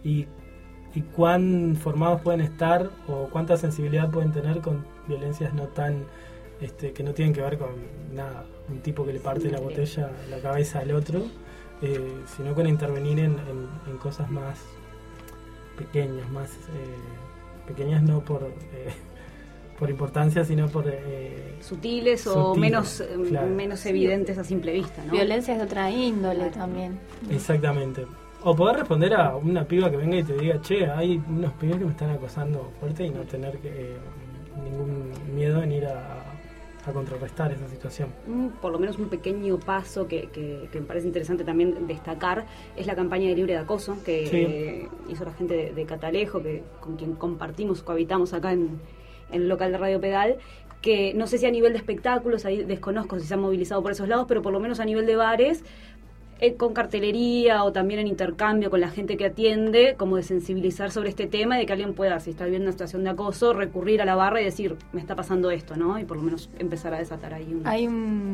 cuán formados pueden estar o cuánta sensibilidad pueden tener con violencias no tan que no tienen que ver con nada, un tipo que le parte la botella en la cabeza al otro, sino con intervenir en cosas más pequeñas, pequeñas no por importancia, sino por sutiles o menos evidentes a simple vista, ¿no? Violencias de otra índole también. Exactamente. O poder responder a una piba que venga y te diga, che, hay unos pibes que me están acosando fuerte y no tener ningún miedo en ir a contrarrestar esa situación. Por lo menos un pequeño paso que me parece interesante también destacar es la campaña de Libre de Acoso que hizo la gente de Catalejo, con quien cohabitamos acá en el local de Radio Pedal, que no sé si a nivel de espectáculos, ahí desconozco si se han movilizado por esos lados, pero por lo menos a nivel de bares, con cartelería o también en intercambio con la gente que atiende, como de sensibilizar sobre este tema y de que alguien pueda, si está viviendo una situación de acoso, recurrir a la barra y decir, me está pasando esto, ¿no? Y por lo menos empezar a desatar ahí Hay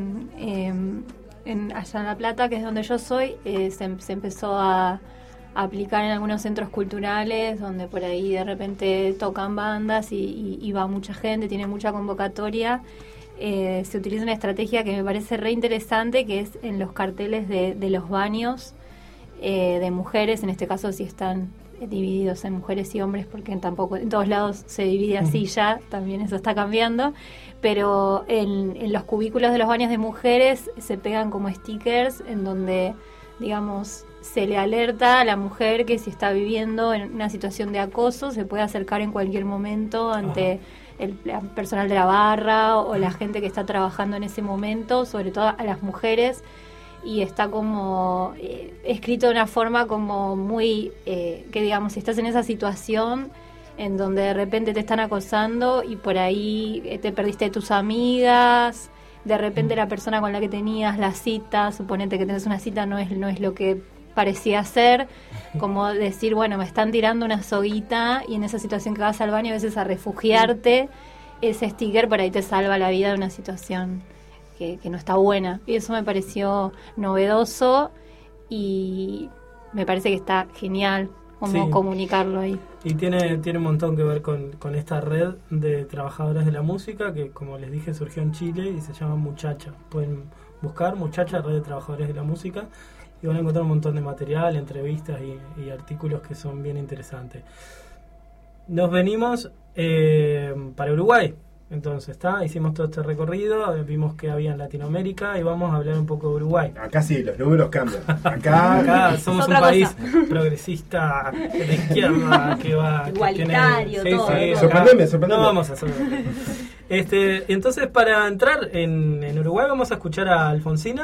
allá en La Plata, que es donde yo soy, se empezó a aplicar en algunos centros culturales donde por ahí de repente tocan bandas y va mucha gente, tiene mucha convocatoria. Se utiliza una estrategia que me parece re interesante, que es en los carteles de los baños de mujeres, en este caso si están divididos en mujeres y hombres, porque tampoco en todos lados se divide así ya, también eso está cambiando, pero en los cubículos de los baños de mujeres se pegan como stickers en donde, digamos, se le alerta a la mujer que si está viviendo en una situación de acoso se puede acercar en cualquier momento ante el personal de la barra o la gente que está trabajando en ese momento, sobre todo a las mujeres, y está como escrito de una forma como muy, que digamos, si estás en esa situación en donde de repente te están acosando y por ahí te perdiste de tus amigas, de repente la persona con la que tenías la cita, suponete que tenés una cita, no es lo que parecía ser, como decir, bueno, me están tirando una soguita, y en esa situación que vas al baño a veces a refugiarte, ese sticker por ahí te salva la vida de una situación que no está buena, y eso me pareció novedoso y me parece que está genial como comunicarlo ahí. Y tiene un montón que ver con esta red de trabajadores de la música que, como les dije, surgió en Chile y se llama Muchacha. Pueden buscar Muchacha, red de trabajadores de la música, y van a encontrar un montón de material, entrevistas y artículos que son bien interesantes. Nos venimos para Uruguay, entonces, hicimos todo este recorrido, vimos que había en Latinoamérica y vamos a hablar un poco de Uruguay. Acá sí, los números cambian. Acá somos un país progresista de izquierda que va... Igualitario, que tiene, todo. Sorprendeme. No vamos a sorprender. Entonces, para entrar en Uruguay vamos a escuchar a Alfonsina.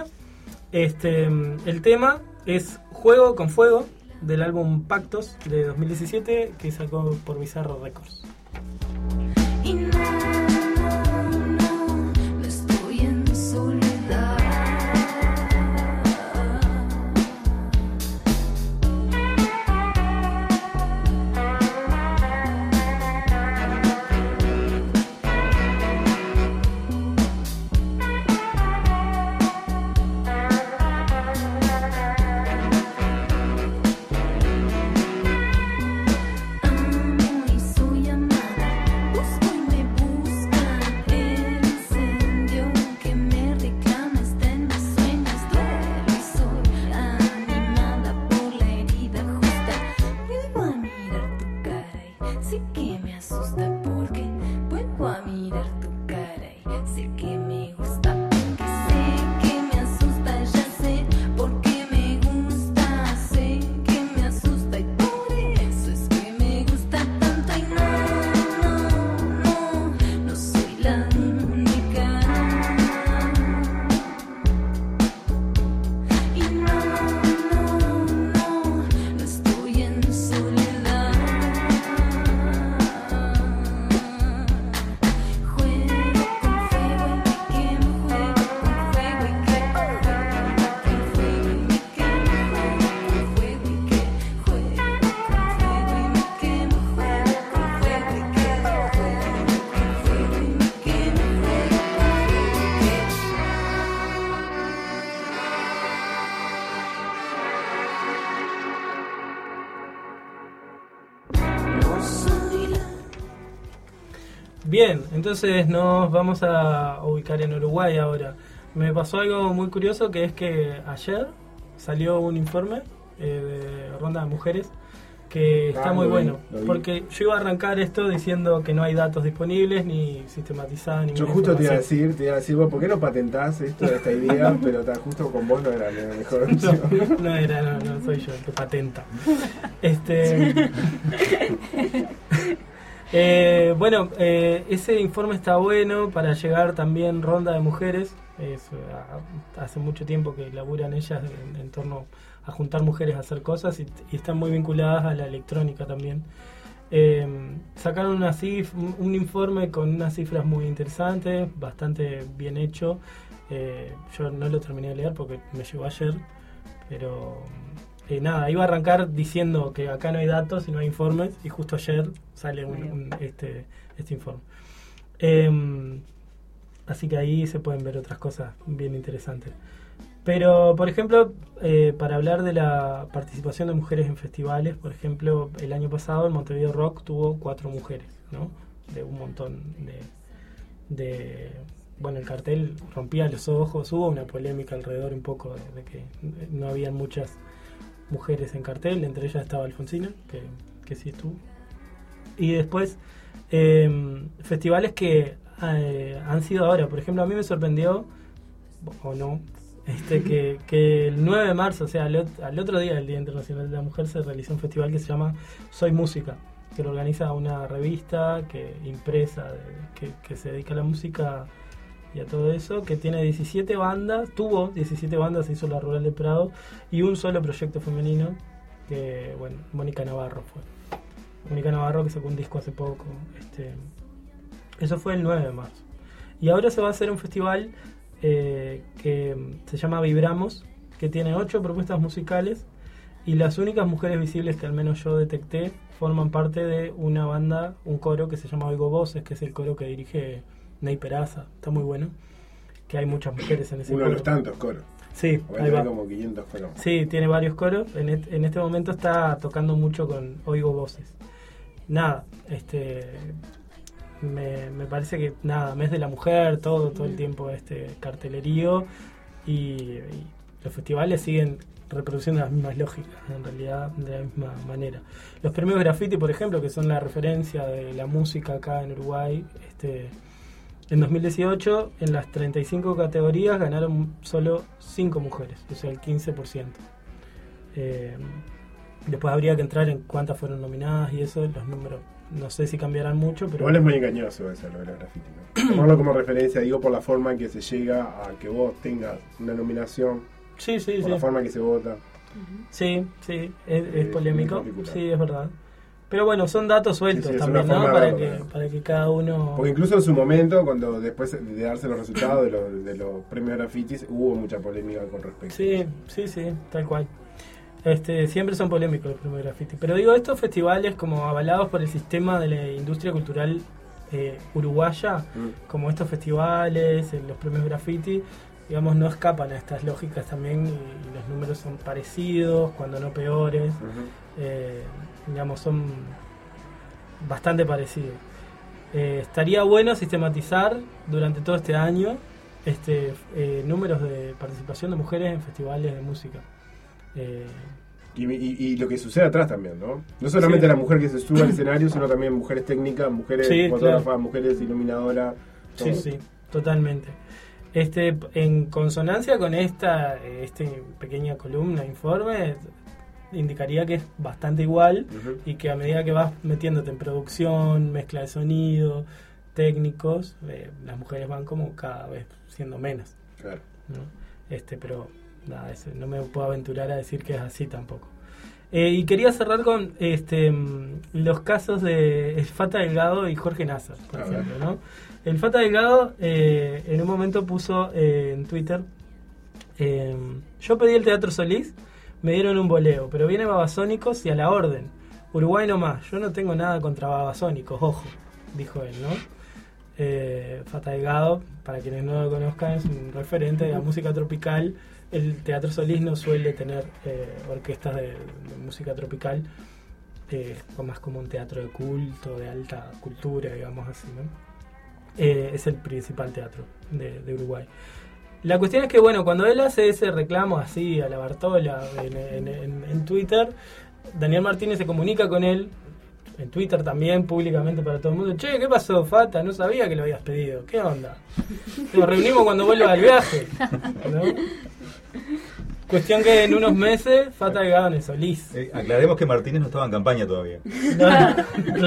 El tema es Juego con Fuego, del álbum Pactos de 2017, que sacó por Bizarro Records. Y no estoy en soledad. Y soy amada, busco y me buscan. El incendio que me reclama está en mis sueños. Duelo y soy animada por la herida justa. Vuelvo a mirar tu cara y sé que me asusta, porque vuelvo a mirar tu cara y sé que me gusta, porque sé que me asusta, ya sé porque me gusta, sé que me asusta y por eso es que me gusta tanto. Y no Bien, entonces nos vamos a ubicar en Uruguay ahora. Me pasó algo muy curioso, que es que ayer salió un informe de Ronda de Mujeres que está muy bueno, porque yo iba a arrancar esto diciendo que no hay datos disponibles ni sistematizados. Yo justo te iba a decir, vos, ¿por qué no patentás esta idea? Pero justo con vos no era la mejor opción. No soy yo el que patenta. Bueno, ese informe está bueno para llegar también Ronda de Mujeres. Hace mucho tiempo que laburan ellas en torno a juntar mujeres a hacer cosas y están muy vinculadas a la electrónica también. Sacaron un informe con unas cifras muy interesantes, bastante bien hecho. Yo no lo terminé de leer porque me llegó ayer, pero nada, iba a arrancar diciendo que acá no hay datos y no hay informes, y justo ayer sale este informe. Así que ahí se pueden ver otras cosas bien interesantes. Pero, por ejemplo, para hablar de la participación de mujeres en festivales, por ejemplo, el año pasado el Montevideo Rock tuvo 4 mujeres, ¿no? De un montón de bueno, el cartel rompía los ojos, hubo una polémica alrededor un poco de que no habían muchas mujeres en cartel, entre ellas estaba Alfonsina, que sí estuvo. Y después, festivales que han sido ahora, por ejemplo, a mí me sorprendió, o no, que el 9 de marzo, o sea, al otro día del Día Internacional de la Mujer, se realizó un festival que se llama Soy Música, que lo organiza una revista impresa que se dedica a la música y a todo eso, que tiene 17 bandas, tuvo 17 bandas, se hizo la Rural de Prado, y un solo proyecto femenino, que, bueno, Mónica Navarro fue. Mónica Navarro, que sacó un disco hace poco. Eso fue el 9 de marzo. Y ahora se va a hacer un festival que se llama Vibramos, que tiene 8 propuestas musicales, y las únicas mujeres visibles que al menos yo detecté forman parte de una banda, un coro que se llama Oigo Voces, que es el coro que dirige Ney Peraza. Está muy bueno, que hay muchas mujeres en ese coro. Uno de los tantos coros. Sí, ahí va. Como 500 coros. Sí, tiene varios coros. En este momento está tocando mucho con Oigo Voces. Nada, me parece que mes de la mujer, todo el tiempo cartelerío, y los festivales siguen reproduciendo las mismas lógicas, en realidad, de la misma manera. Los premios Graffiti, por ejemplo, que son la referencia de la música acá en Uruguay, en 2018, en las 35 categorías ganaron solo 5 mujeres, o sea, el 15%. Después habría que entrar en cuántas fueron nominadas y eso, los números no sé si cambiarán mucho, pero... Igual es muy engañoso eso, lo de la graffiti, ¿no? Tomarlo como referencia, digo, por la forma en que se llega a que vos tengas una nominación, por la forma en que se vota. Sí, es polémico, sí, es verdad. Pero bueno, son datos sueltos también, ¿no? Para que cada uno... Porque incluso en su momento, cuando después de darse los resultados de los premios grafitis, hubo mucha polémica con respecto a eso. Sí, tal cual. Siempre son polémicos los premios graffiti. Pero digo, estos festivales como avalados por el sistema de la industria cultural uruguaya, como estos festivales, los premios graffiti, digamos, no escapan a estas lógicas también, y los números son parecidos, cuando no peores. Digamos, son bastante parecidos. Estaría bueno sistematizar durante todo este año números de participación de mujeres en festivales de música. Y lo que sucede atrás también, ¿no? No solamente la mujer que se sube al escenario, sino también mujeres técnicas, mujeres fotógrafas, claro, mujeres iluminadoras. Todo. Sí, totalmente. En consonancia con esta pequeña columna, informe, indicaría que es bastante igual, y que a medida que vas metiéndote en producción, mezcla de sonido, técnicos, las mujeres van como cada vez siendo menos. Claro. ¿No? Pero nada, no me puedo aventurar a decir que es así tampoco. Y quería cerrar con los casos de Fata Delgado y Jorge Nasser, por ejemplo, ¿no? El Fata Delgado en un momento puso en Twitter: yo pedí el Teatro Solís, me dieron un boleo, pero viene Babasónicos y a la orden. Uruguay no más, yo no tengo nada contra Babasónicos, ojo, dijo él, ¿no? Fata Delgado, para quienes no lo conozcan, es un referente de la música tropical. El Teatro Solís no suele tener orquestas de música tropical, más como un teatro de culto, de alta cultura, digamos así, ¿no? es el principal teatro de Uruguay. La cuestión es que, bueno, cuando él hace ese reclamo así a la Bartola en Twitter, Daniel Martínez se comunica con él, en Twitter también, públicamente para todo el mundo. Che, ¿qué pasó, Fata? No sabía que lo habías pedido. ¿Qué onda? Nos reunimos cuando vuelvas al viaje, ¿no? Cuestión que en unos meses Fata llegaba en el Solís. Aclaremos que Martínez no estaba en campaña todavía. Claro.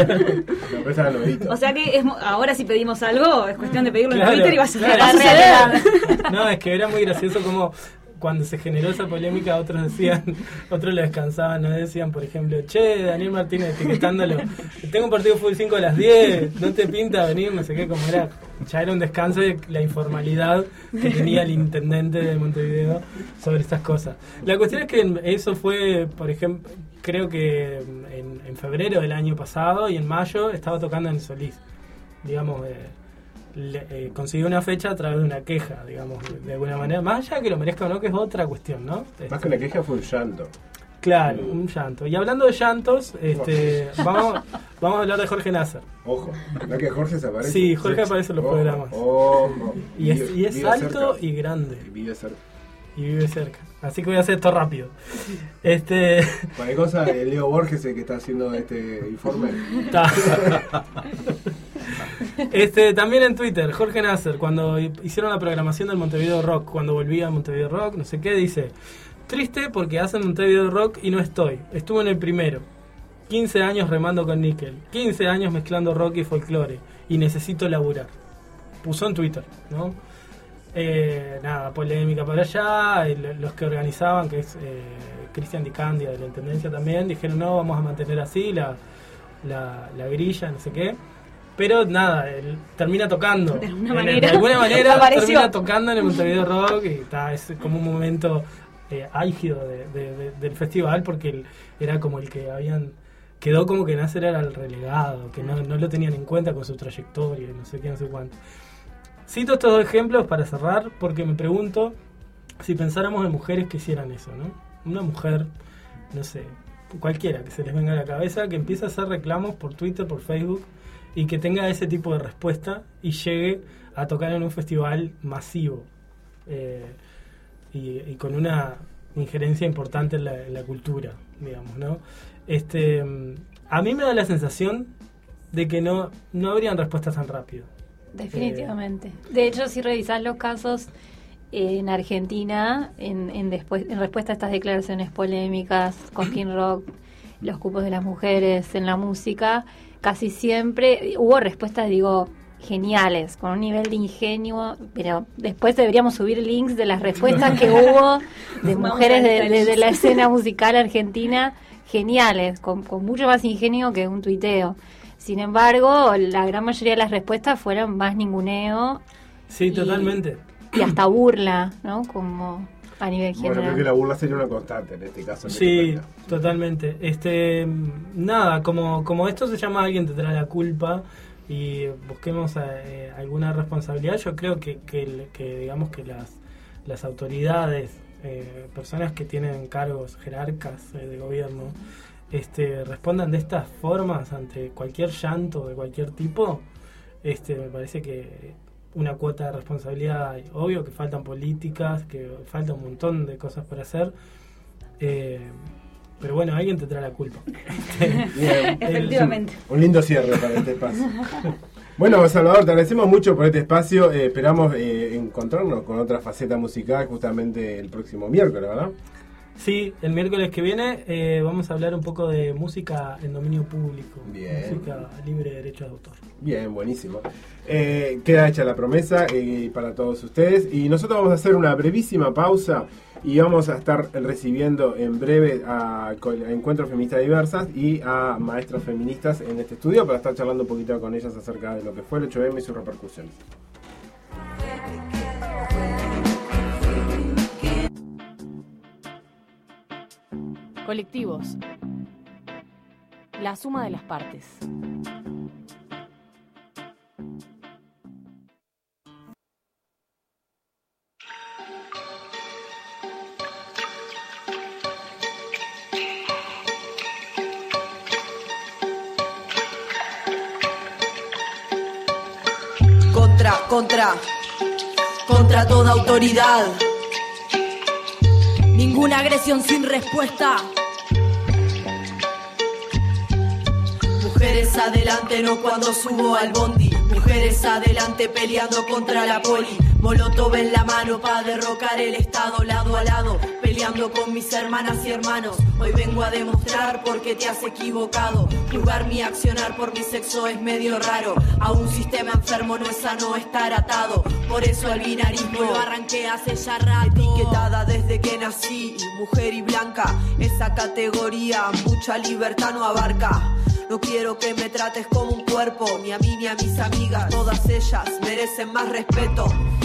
O sea que ahora si pedimos algo, es cuestión de pedirlo Claro, en Twitter y vas a claro, va a suceder. No, es que era muy gracioso como cuando se generó esa polémica, otros lo descansaban, no decían, por ejemplo, che, Daniel Martínez etiquetándolo, tengo un partido de fútbol 5 a las 10, no te pinta venir, no sé qué, como era, ya era un descanso de la informalidad que tenía el intendente de Montevideo sobre estas cosas. La cuestión es que eso fue, por ejemplo, creo que en febrero del año pasado, y en mayo estaba tocando en el Solís, digamos, consiguió una fecha a través de una queja, digamos, de alguna manera, más allá de que lo merezca o no, que es otra cuestión, ¿no? Más que una queja fue un llanto. Claro, un llanto. Y hablando de llantos, vamos a hablar de Jorge Nasser. Ojo, ¿no que Jorge se aparece? Sí, Jorge aparece en los programas. Ojo. Y es alto y grande. Y vive cerca. Así que voy a hacer esto rápido. Cualquier cosa, Leo Borges, el que está haciendo este informe. También en Twitter, Jorge Nasser, cuando hicieron la programación del Montevideo Rock, cuando volvía a Montevideo Rock, no sé qué, dice: triste porque hacen Montevideo Rock y no estoy. Estuve en el primero. 15 años remando con níquel. 15 años mezclando rock y folclore. Y necesito laburar. Puso en Twitter, ¿no? Nada, polémica por allá. Los que organizaban, que es Cristian Di Candia de la Intendencia también, dijeron no, vamos a mantener así la grilla, no sé qué. Pero nada, él termina tocando. De alguna manera termina tocando en el Montevideo Rock y es como un momento álgido del festival, porque era como el que quedó como que Nasser era el relegado, que no lo tenían en cuenta con su trayectoria y no sé qué, no sé cuánto. Cito estos dos ejemplos para cerrar, porque me pregunto si pensáramos en mujeres que hicieran eso, ¿no? Una mujer, no sé, cualquiera que se les venga a la cabeza, que empiece a hacer reclamos por Twitter, por Facebook, y que tenga ese tipo de respuesta y llegue a tocar en un festival masivo y con una injerencia importante en la cultura, digamos, ¿no? A mí me da la sensación de que no habrían respuestas tan rápido. Definitivamente. De hecho, si revisás los casos en Argentina, en respuesta a estas declaraciones polémicas, Cosquín Rock, los cupos de las mujeres en la música, casi siempre hubo respuestas, geniales, con un nivel de ingenio, pero después deberíamos subir links de las respuestas que hubo de mujeres de la escena musical argentina, geniales, con mucho más ingenio que un tuiteo. Sin embargo, la gran mayoría de las respuestas fueron más ninguneo. Sí, totalmente. Y hasta burla, ¿no? Como a nivel general. Bueno, creo que la burla sería una constante en este caso. Sí, totalmente. Nada, como esto se llama Alguien te trae la culpa y busquemos alguna responsabilidad, yo creo que digamos que las autoridades, personas que tienen cargos jerarcas de gobierno, respondan de estas formas ante cualquier llanto de cualquier tipo. Me parece que una cuota de responsabilidad hay. Obvio que faltan políticas, que falta un montón de cosas por hacer, pero bueno, alguien te trae la culpa. Efectivamente. Un lindo cierre para este espacio. Bueno, Salvador, te agradecemos mucho por este espacio. Esperamos encontrarnos con otra faceta musical justamente el próximo miércoles, ¿verdad? Sí, el miércoles que viene vamos a hablar un poco de música en dominio público. Bien. Música libre de derechos de autor. Bien, buenísimo. Queda hecha la promesa para todos ustedes. Y nosotros vamos a hacer una brevísima pausa y vamos a estar recibiendo en breve a Encuentros Feministas Diversas y a maestras feministas en este estudio para estar charlando un poquito con ellas acerca de lo que fue el 8M y sus repercusiones. Colectivos. La suma de las partes. contra toda autoridad. Ninguna agresión sin respuesta. Mujeres adelante, no cuando subo al bondi. Mujeres adelante peleando contra la poli. Molotov en la mano pa' derrocar el estado lado a lado. Peleando con mis hermanas y hermanos. Hoy vengo a demostrar por qué te has equivocado. Jugar mi accionar por mi sexo es medio raro. A un sistema enfermo no es sano estar atado. Por eso el binarismo lo arranqué hace ya rato. Etiquetada desde que nací, mujer y blanca. Esa categoría mucha libertad no abarca. No quiero que me trates como un cuerpo, ni a mí ni a mis amigas. Todas ellas merecen más respeto.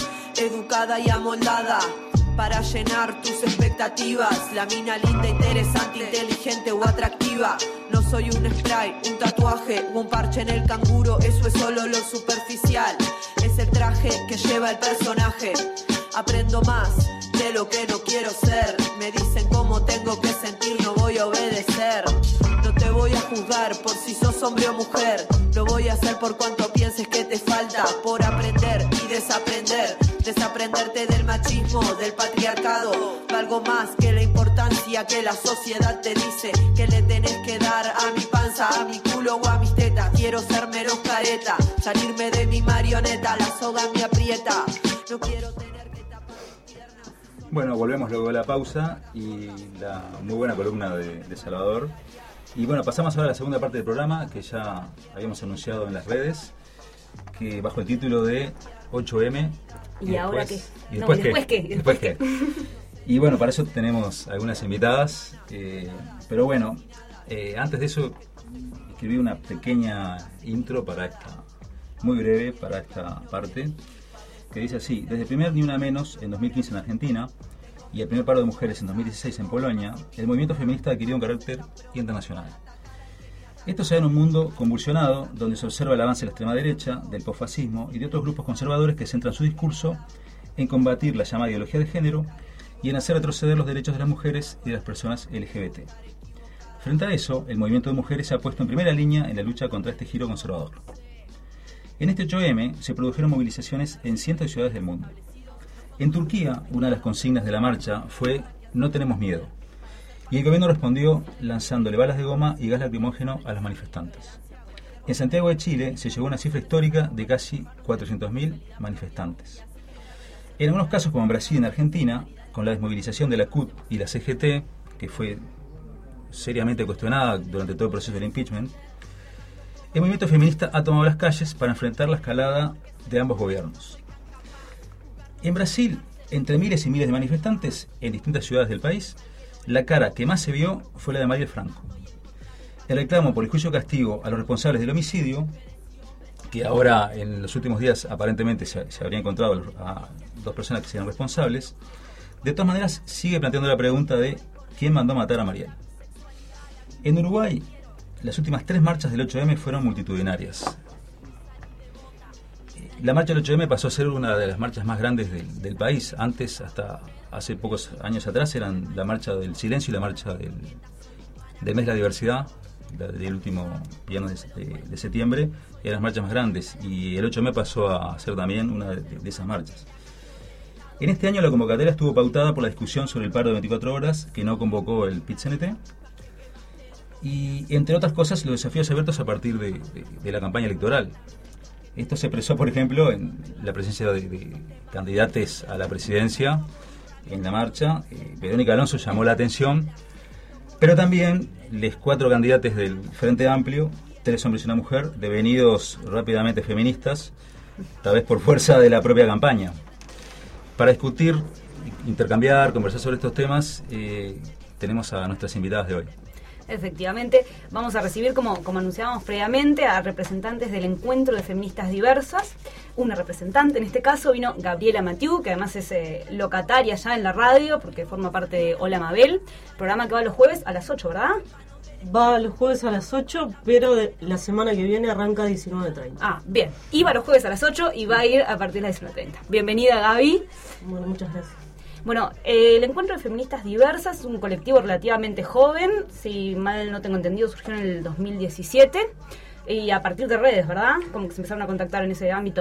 Educada y amoldada para llenar tus expectativas. La mina linda, interesante, inteligente o atractiva. No soy un spray, un tatuaje o un parche en el canguro. Eso es solo lo superficial. Es el traje que lleva el personaje. Aprendo más de lo que no quiero ser. Me dicen cómo tengo que sentir, no voy a obedecer. No te voy a juzgar por si sos hombre o mujer. Lo voy a hacer por cuanto pienses que te falta por aprender y desaprender. Desaprenderte del machismo, del patriarcado. Valgo más que la importancia que la sociedad te dice que le tenés que dar a mi panza, a mi culo o a mis tetas. Quiero ser menos careta, salirme de mi marioneta. La soga me aprieta. No quiero tener que tapar mis piernas. Bueno, volvemos luego de la pausa y la muy buena columna de Salvador. Y bueno, pasamos ahora a la segunda parte del programa que ya habíamos anunciado en las redes, que bajo el título de 8M. ¿Y ahora qué? ¿Y después no, qué? ¿Después qué? Y bueno, para eso tenemos algunas invitadas, pero bueno, antes de eso escribí una pequeña intro para esta, muy breve para esta parte, que dice así: desde el primer Ni Una Menos en 2015 en Argentina y el primer paro de mujeres en 2016 en Polonia, el movimiento feminista ha adquirido un carácter internacional. Esto se da en un mundo convulsionado, donde se observa el avance de la extrema derecha, del posfascismo y de otros grupos conservadores que centran su discurso en combatir la llamada ideología de género y en hacer retroceder los derechos de las mujeres y de las personas LGBT. Frente a eso, el movimiento de mujeres se ha puesto en primera línea en la lucha contra este giro conservador. En este 8M se produjeron movilizaciones en cientos de ciudades del mundo. En Turquía, una de las consignas de la marcha fue "No tenemos miedo", y el gobierno respondió lanzándole balas de goma y gas lacrimógeno a los manifestantes. En Santiago de Chile se llegó a una cifra histórica de casi 400.000 manifestantes. En algunos casos, como en Brasil y en Argentina, con la desmovilización de la CUT y la CGT, que fue seriamente cuestionada durante todo el proceso del impeachment, el movimiento feminista ha tomado las calles para enfrentar la escalada de ambos gobiernos. En Brasil, entre miles y miles de manifestantes en distintas ciudades del país, la cara que más se vio fue la de Marielle Franco. El reclamo por el juicio castigo a los responsables del homicidio, que ahora en los últimos días aparentemente se habría encontrado a dos personas que serían responsables, de todas maneras sigue planteando la pregunta de ¿quién mandó a matar a Marielle? En Uruguay, las últimas 3 marchas del 8M fueron multitudinarias. La marcha del 8M pasó a ser una de las marchas más grandes del país. Antes, hasta hace pocos años atrás, eran la marcha del silencio y la marcha del mes de la diversidad, del último viernes de septiembre, eran las marchas más grandes. Y el 8M pasó a ser también una de esas marchas. En este año la convocatoria estuvo pautada por la discusión sobre el paro de 24 horas, que no convocó el PIT-CNT, y entre otras cosas los desafíos abiertos a partir de la campaña electoral. Esto se expresó, por ejemplo, en la presencia de candidatos a la presidencia en la marcha. Verónica Alonso llamó la atención, pero también los 4 candidatos del Frente Amplio, 3 hombres y una mujer, devenidos rápidamente feministas, tal vez por fuerza de la propia campaña. Para discutir, intercambiar, conversar sobre estos temas, tenemos a nuestras invitadas de hoy. Efectivamente, vamos a recibir, como anunciábamos previamente, a representantes del Encuentro de Feministas Diversas. Una representante, en este caso, vino Gabriela Mathieu, que además es locataria ya en la radio, porque forma parte de Hola Mabel, programa que va los jueves a las 8, ¿verdad? Va los jueves a las 8, pero la semana que viene arranca a 19:30. Ah, bien. Iba los jueves a las 8 y va a ir a partir de las 19:30. Bienvenida, Gaby. Bueno, muchas gracias. Bueno, el Encuentro de Feministas Diversas es un colectivo relativamente joven, si mal no tengo entendido, surgió en el 2017, y a partir de redes, ¿verdad? Como que se empezaron a contactar en ese ámbito.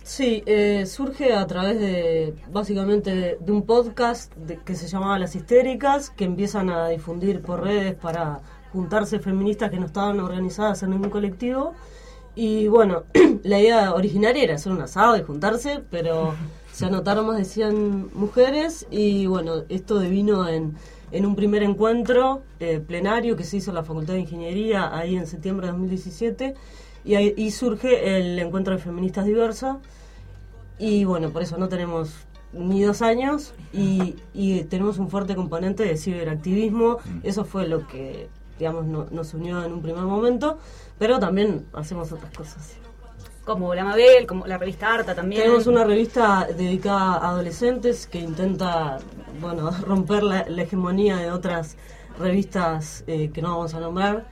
Sí, surge a través de, básicamente, de un podcast que se llamaba Las Histéricas, que empiezan a difundir por redes para juntarse feministas que no estaban organizadas en ningún colectivo. Y bueno, la idea originaria era hacer un asado y juntarse, pero se anotaron más de 100 mujeres y bueno, esto devino en un primer encuentro plenario que se hizo en la Facultad de Ingeniería ahí en septiembre de 2017 y ahí surge el Encuentro de Feministas Diversas y bueno, por eso no tenemos ni 2 años y tenemos un fuerte componente de ciberactivismo. Eso fue lo que, digamos, nos unió en un primer momento, pero también hacemos otras cosas. Como la Mabel, como la revista Arta también. Tenemos una revista dedicada a adolescentes que intenta, bueno, romper la hegemonía de otras revistas que no vamos a nombrar,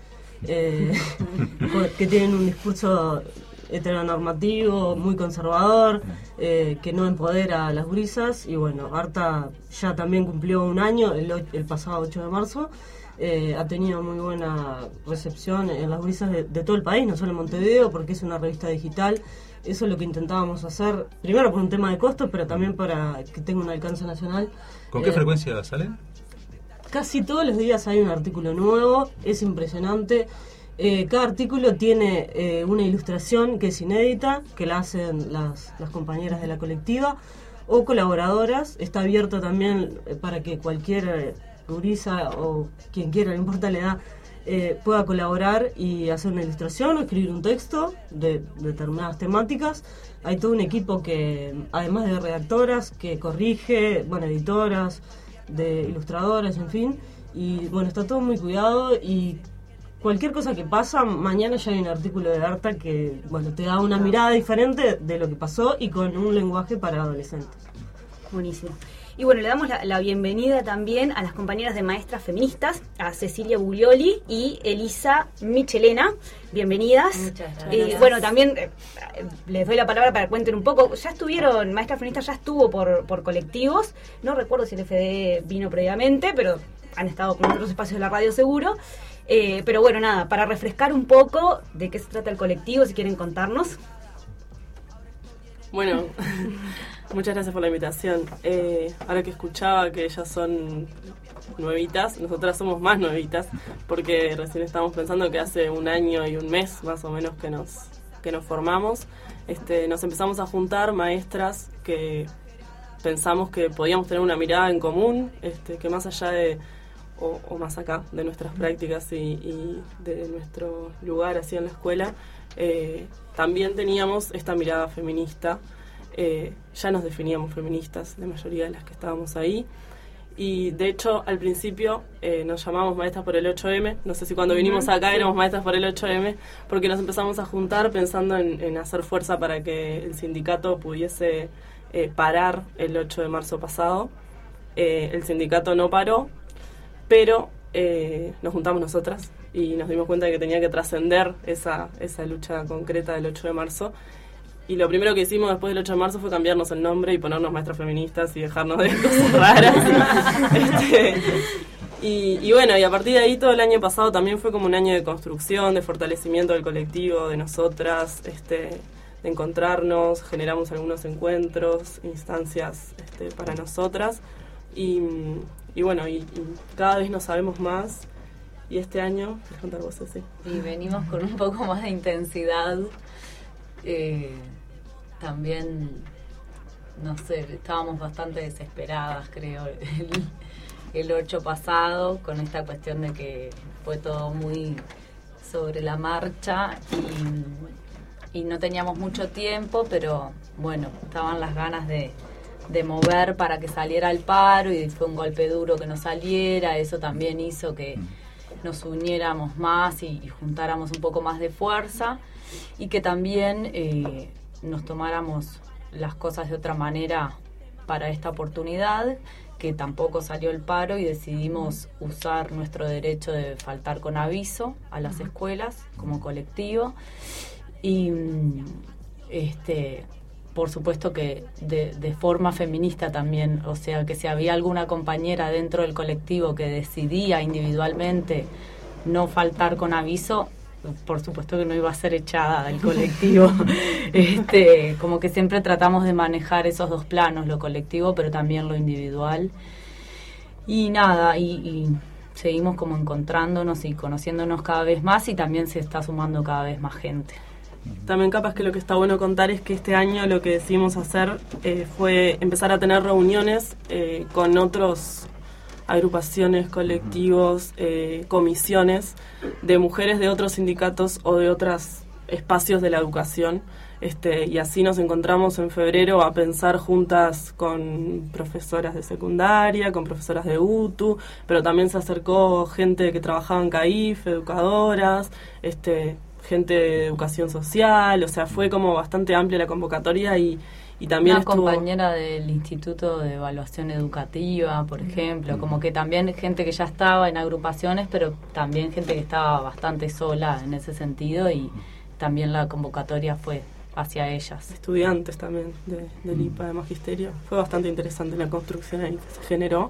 que tienen un discurso heteronormativo, muy conservador, que no empodera a las gurisas. Y bueno, Arta ya también cumplió 1 año, el pasado 8 de marzo. Ha tenido muy buena recepción en las gurisas de todo el país, no solo en Montevideo, porque es una revista digital. Eso es lo que intentábamos hacer, primero por un tema de costos, pero también para que tenga un alcance nacional. ¿Con qué frecuencia salen? Casi todos los días hay un artículo nuevo, es impresionante. Cada artículo tiene una ilustración que es inédita, que la hacen las compañeras de la colectiva o colaboradoras. Está abierto también para que cualquier gurisa o quien quiera, no importa la edad, pueda colaborar y hacer una ilustración o escribir un texto de determinadas temáticas. Hay todo un equipo que, además de redactoras, que corrige, bueno, editoras, de ilustradoras, en fin, y bueno, está todo muy cuidado y cualquier cosa que pasa, mañana ya hay un artículo de Arta que, bueno, te da una mirada diferente de lo que pasó y con un lenguaje para adolescentes. Buenísimo. Y bueno, le damos la bienvenida también a las compañeras de maestras feministas, a Cecilia Buglioli y Elisa Michelena. Bienvenidas. Muchas gracias. Bueno, también les doy la palabra para que cuenten un poco. Ya estuvieron, Maestras Feministas ya estuvo por colectivos. No recuerdo si el FDE vino previamente, pero han estado con otros espacios de la radio seguro. Pero bueno, nada, para refrescar un poco de qué se trata el colectivo, si quieren contarnos. Bueno, muchas gracias por la invitación. Ahora que escuchaba que ellas son nuevitas, nosotras somos más nuevitas, porque recién estábamos pensando que hace 1 año y 1 mes más o menos que nos formamos. Nos empezamos a juntar maestras que pensamos que podíamos tener una mirada en común, que más allá de, o más acá, de nuestras prácticas y de nuestro lugar así en la escuela, también teníamos esta mirada feminista. Ya nos definíamos feministas, la mayoría de las que estábamos ahí, y de hecho al principio nos llamamos maestras por el 8M. No sé si cuando vinimos acá éramos maestras por el 8M, porque nos empezamos a juntar pensando en hacer fuerza para que el sindicato pudiese parar el 8 de marzo pasado. El sindicato no paró, pero nos juntamos nosotras y nos dimos cuenta de que tenía que trascender esa lucha concreta del 8 de marzo. Y lo primero que hicimos después del 8 de marzo fue cambiarnos el nombre y ponernos maestras feministas y dejarnos de cosas raras. Y bueno, y a partir de ahí todo el año pasado también fue como un año de construcción, de fortalecimiento del colectivo, de nosotras, de encontrarnos, generamos algunos encuentros, instancias para nosotras. Y bueno, y cada vez nos sabemos más. Y este año, ¿quieres contar vos, Ceci? Y venimos con un poco más de intensidad. También, no sé, estábamos bastante desesperadas, creo, el 8 pasado, con esta cuestión de que fue todo muy sobre la marcha y no teníamos mucho tiempo, pero bueno, estaban las ganas de mover para que saliera el paro y fue un golpe duro que no saliera. Eso también hizo que nos uniéramos más y juntáramos un poco más de fuerza y que también nos tomáramos las cosas de otra manera para esta oportunidad, que tampoco salió el paro y decidimos usar nuestro derecho de faltar con aviso a las escuelas como colectivo y por supuesto que de forma feminista también, o sea que si había alguna compañera dentro del colectivo que decidía individualmente no faltar con aviso, por supuesto que no iba a ser echada del colectivo. Como que siempre tratamos de manejar esos dos planos, lo colectivo pero también lo individual. Y nada, y seguimos como encontrándonos y conociéndonos cada vez más, y también se está sumando cada vez más gente. También capaz que lo que está bueno contar es que este año lo que decidimos hacer fue empezar a tener reuniones con otros agrupaciones, colectivos, comisiones de mujeres de otros sindicatos o de otros espacios de la educación. Y así nos encontramos en febrero a pensar juntas con profesoras de secundaria, con profesoras de UTU, pero también se acercó gente que trabajaba en CAIF, educadoras, gente de educación social, o sea, fue como bastante amplia la convocatoria y también una compañera del Instituto de Evaluación Educativa, por ejemplo, como que también gente que ya estaba en agrupaciones, pero también gente que estaba bastante sola en ese sentido, y también la convocatoria fue hacia ellas. Estudiantes también del IPA de Magisterio. Fue bastante interesante la construcción ahí que se generó.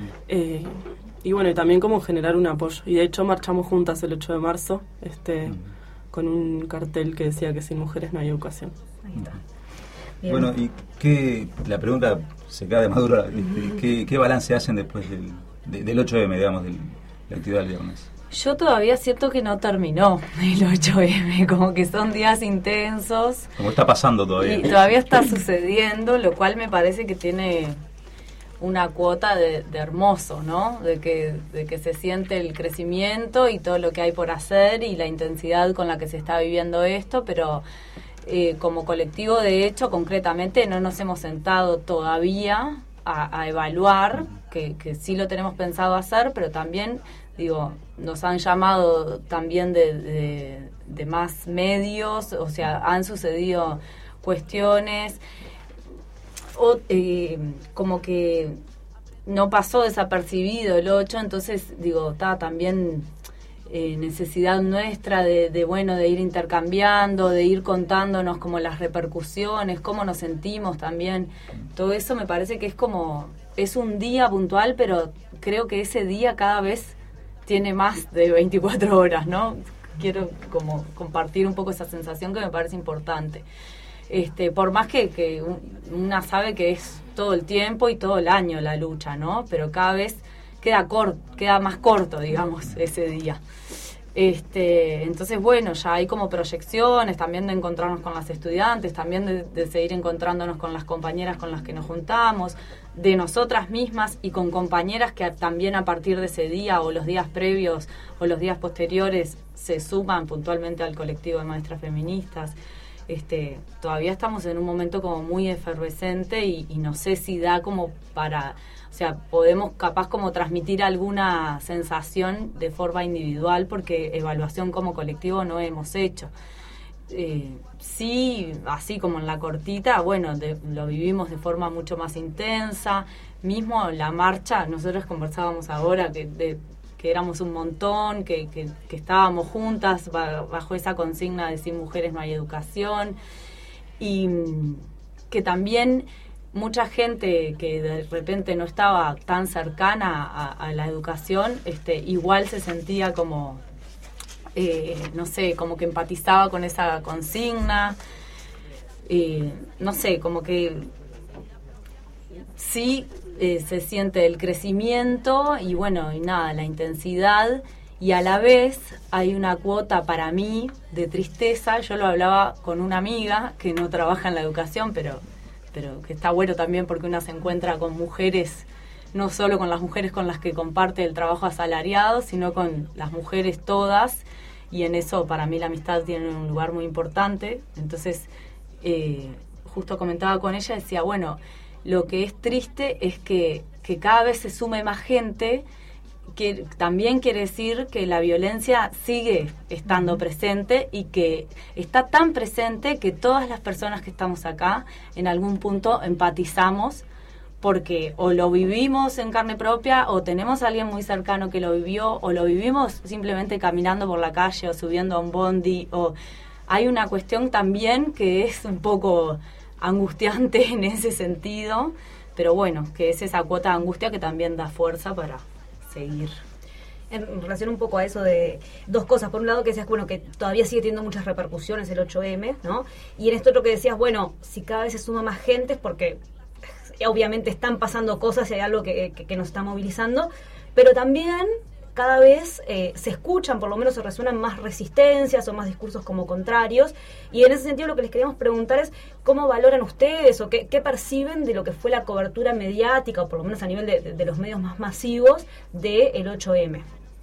Y bueno, y también como generar un apoyo. Y de hecho marchamos juntas el 8 de marzo con un cartel que decía que sin mujeres no hay educación. Ahí está. Bien. Bueno, y la pregunta se queda de madura, ¿qué balance hacen después del 8M, digamos, de la actividad del viernes? Yo todavía siento que no terminó el 8M, como que son días intensos. Como está pasando todavía. Y todavía está sucediendo, lo cual me parece que tiene una cuota de hermoso, ¿no? De que se siente el crecimiento y todo lo que hay por hacer y la intensidad con la que se está viviendo esto, pero como colectivo, de hecho, concretamente, no nos hemos sentado todavía a evaluar, que sí lo tenemos pensado hacer, pero también, digo, nos han llamado también de más medios, o sea, han sucedido cuestiones, como que no pasó desapercibido el 8, entonces, digo, está también necesidad nuestra de ir intercambiando, de ir contándonos como las repercusiones, cómo nos sentimos también. Todo eso me parece que es un día puntual, pero creo que ese día cada vez tiene más de 24 horas, ¿no? Quiero como compartir un poco esa sensación que me parece importante. Por más que una sabe que es todo el tiempo y todo el año la lucha, ¿no? Pero cada vez queda más corto, digamos, ese día. Entonces, bueno, ya hay como proyecciones también de encontrarnos con las estudiantes, también de seguir encontrándonos con las compañeras con las que nos juntamos, de nosotras mismas y con compañeras que también a partir de ese día o los días previos o los días posteriores se suman puntualmente al colectivo de maestras feministas. Todavía estamos en un momento como muy efervescente y no sé si da como para, o sea, podemos capaz como transmitir alguna sensación de forma individual, porque evaluación como colectivo no hemos hecho. Sí, así como en la cortita, bueno, lo vivimos de forma mucho más intensa. Mismo la marcha, nosotros conversábamos ahora que éramos un montón, que estábamos juntas bajo esa consigna de sin mujeres no hay educación, y que también mucha gente que de repente no estaba tan cercana a la educación, igual se sentía como, no sé, como que empatizaba con esa consigna, no sé, como que sí se siente el crecimiento y bueno, y nada, la intensidad, y a la vez hay una cuota para mí de tristeza. Yo lo hablaba con una amiga que no trabaja en la educación, pero que está bueno también porque una se encuentra con mujeres, no solo con las mujeres con las que comparte el trabajo asalariado, sino con las mujeres todas, y en eso para mí la amistad tiene un lugar muy importante. Entonces, justo comentaba con ella, decía, bueno, lo que es triste es que cada vez se sume más gente, que también quiere decir que la violencia sigue estando presente y que está tan presente que todas las personas que estamos acá en algún punto empatizamos, porque o lo vivimos en carne propia o tenemos a alguien muy cercano que lo vivió, o lo vivimos simplemente caminando por la calle o subiendo a un bondi, o hay una cuestión también que es un poco angustiante en ese sentido, pero bueno, que es esa cuota de angustia que también da fuerza para seguir. en relación un poco a eso de dos cosas. Por un lado que decías, bueno, que todavía sigue teniendo muchas repercusiones el 8M, ¿no? Y en esto otro que decías, bueno, si cada vez se suma más gente es porque obviamente están pasando cosas y hay algo que nos está movilizando, pero también cada vez se escuchan, por lo menos se resuenan más resistencias o más discursos como contrarios, y en ese sentido lo que les queríamos preguntar es cómo valoran ustedes o qué perciben de lo que fue la cobertura mediática, o por lo menos a nivel de los medios más masivos del 8M.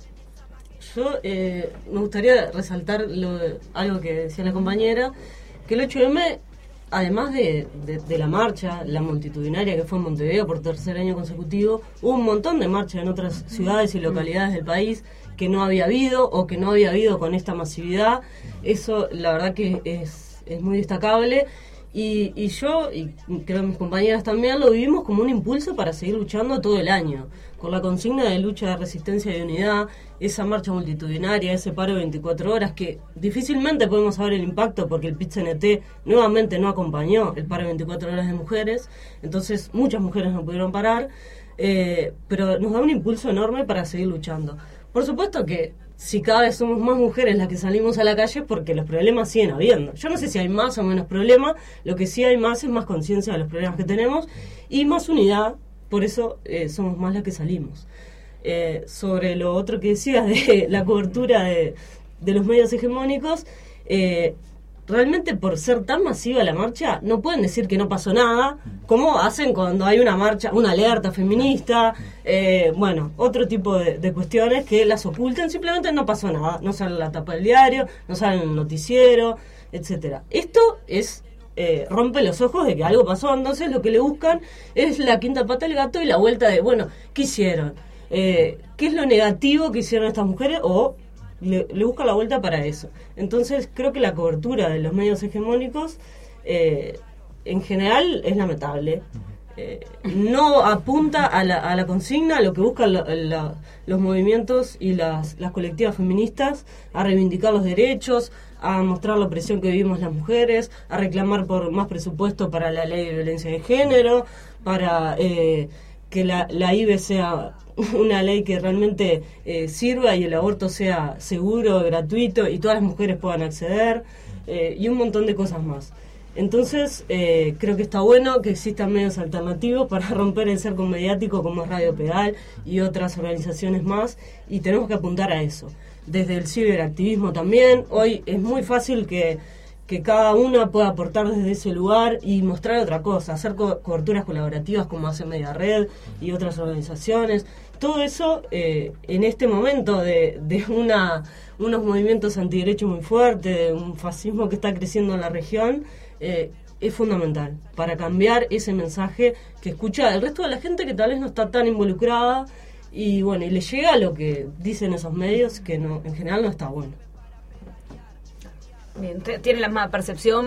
Yo me gustaría resaltar algo que decía la compañera, que el 8M, además de la marcha, la multitudinaria que fue en Montevideo por tercer año consecutivo, hubo un montón de marchas en otras ciudades y localidades del país que no había habido o que no había habido con esta masividad. Eso la verdad que es muy destacable. Y yo, y creo que mis compañeras también, lo vivimos como un impulso para seguir luchando todo el año, con la consigna de lucha, de resistencia y de unidad, esa marcha multitudinaria, ese paro de 24 horas, que difícilmente podemos saber el impacto porque el PIT-CNT nuevamente no acompañó el paro de 24 horas de mujeres, entonces muchas mujeres no pudieron parar, pero nos da un impulso enorme para seguir luchando. Por supuesto que si cada vez somos más mujeres las que salimos a la calle, porque los problemas siguen habiendo. Yo no sé si hay más o menos problemas, lo que sí hay más es más conciencia de los problemas que tenemos y más unidad, por eso somos más las que salimos. Sobre lo otro que decías de la cobertura de los medios hegemónicos, realmente por ser tan masiva la marcha, no pueden decir que no pasó nada, como hacen cuando hay una marcha, una alerta feminista, otro tipo de cuestiones que las ocultan, simplemente no pasó nada, no sale en la tapa del diario, no sale en el noticiero, etcétera. Esto es rompe los ojos de que algo pasó, entonces lo que le buscan es la quinta pata del gato y la vuelta de, bueno, ¿qué hicieron? ¿Qué es lo negativo que hicieron estas mujeres? O le busca la vuelta para eso. Entonces creo que la cobertura de los medios hegemónicos en general es lamentable. No apunta a la consigna, a lo que buscan los movimientos y las colectivas feministas, a reivindicar los derechos, a mostrar la opresión que vivimos las mujeres, a reclamar por más presupuesto para la ley de violencia de género, para que la IVE sea una ley que realmente sirva y el aborto sea seguro, gratuito y todas las mujeres puedan acceder, y un montón de cosas más. Entonces creo que está bueno que existan medios alternativos para romper el cerco mediático como es Radio Pedal y otras organizaciones más, y tenemos que apuntar a eso. Desde el ciberactivismo también, hoy es muy fácil que cada una pueda aportar desde ese lugar y mostrar otra cosa, hacer coberturas colaborativas como hace Media Red y otras organizaciones. Todo eso en este momento de unos movimientos antiderechos muy fuertes, de un fascismo que está creciendo en la región, es fundamental para cambiar ese mensaje que escucha el resto de la gente que tal vez no está tan involucrada y bueno, y le llega lo que dicen esos medios que no, en general no está bueno. Bien, ¿tiene la misma percepción?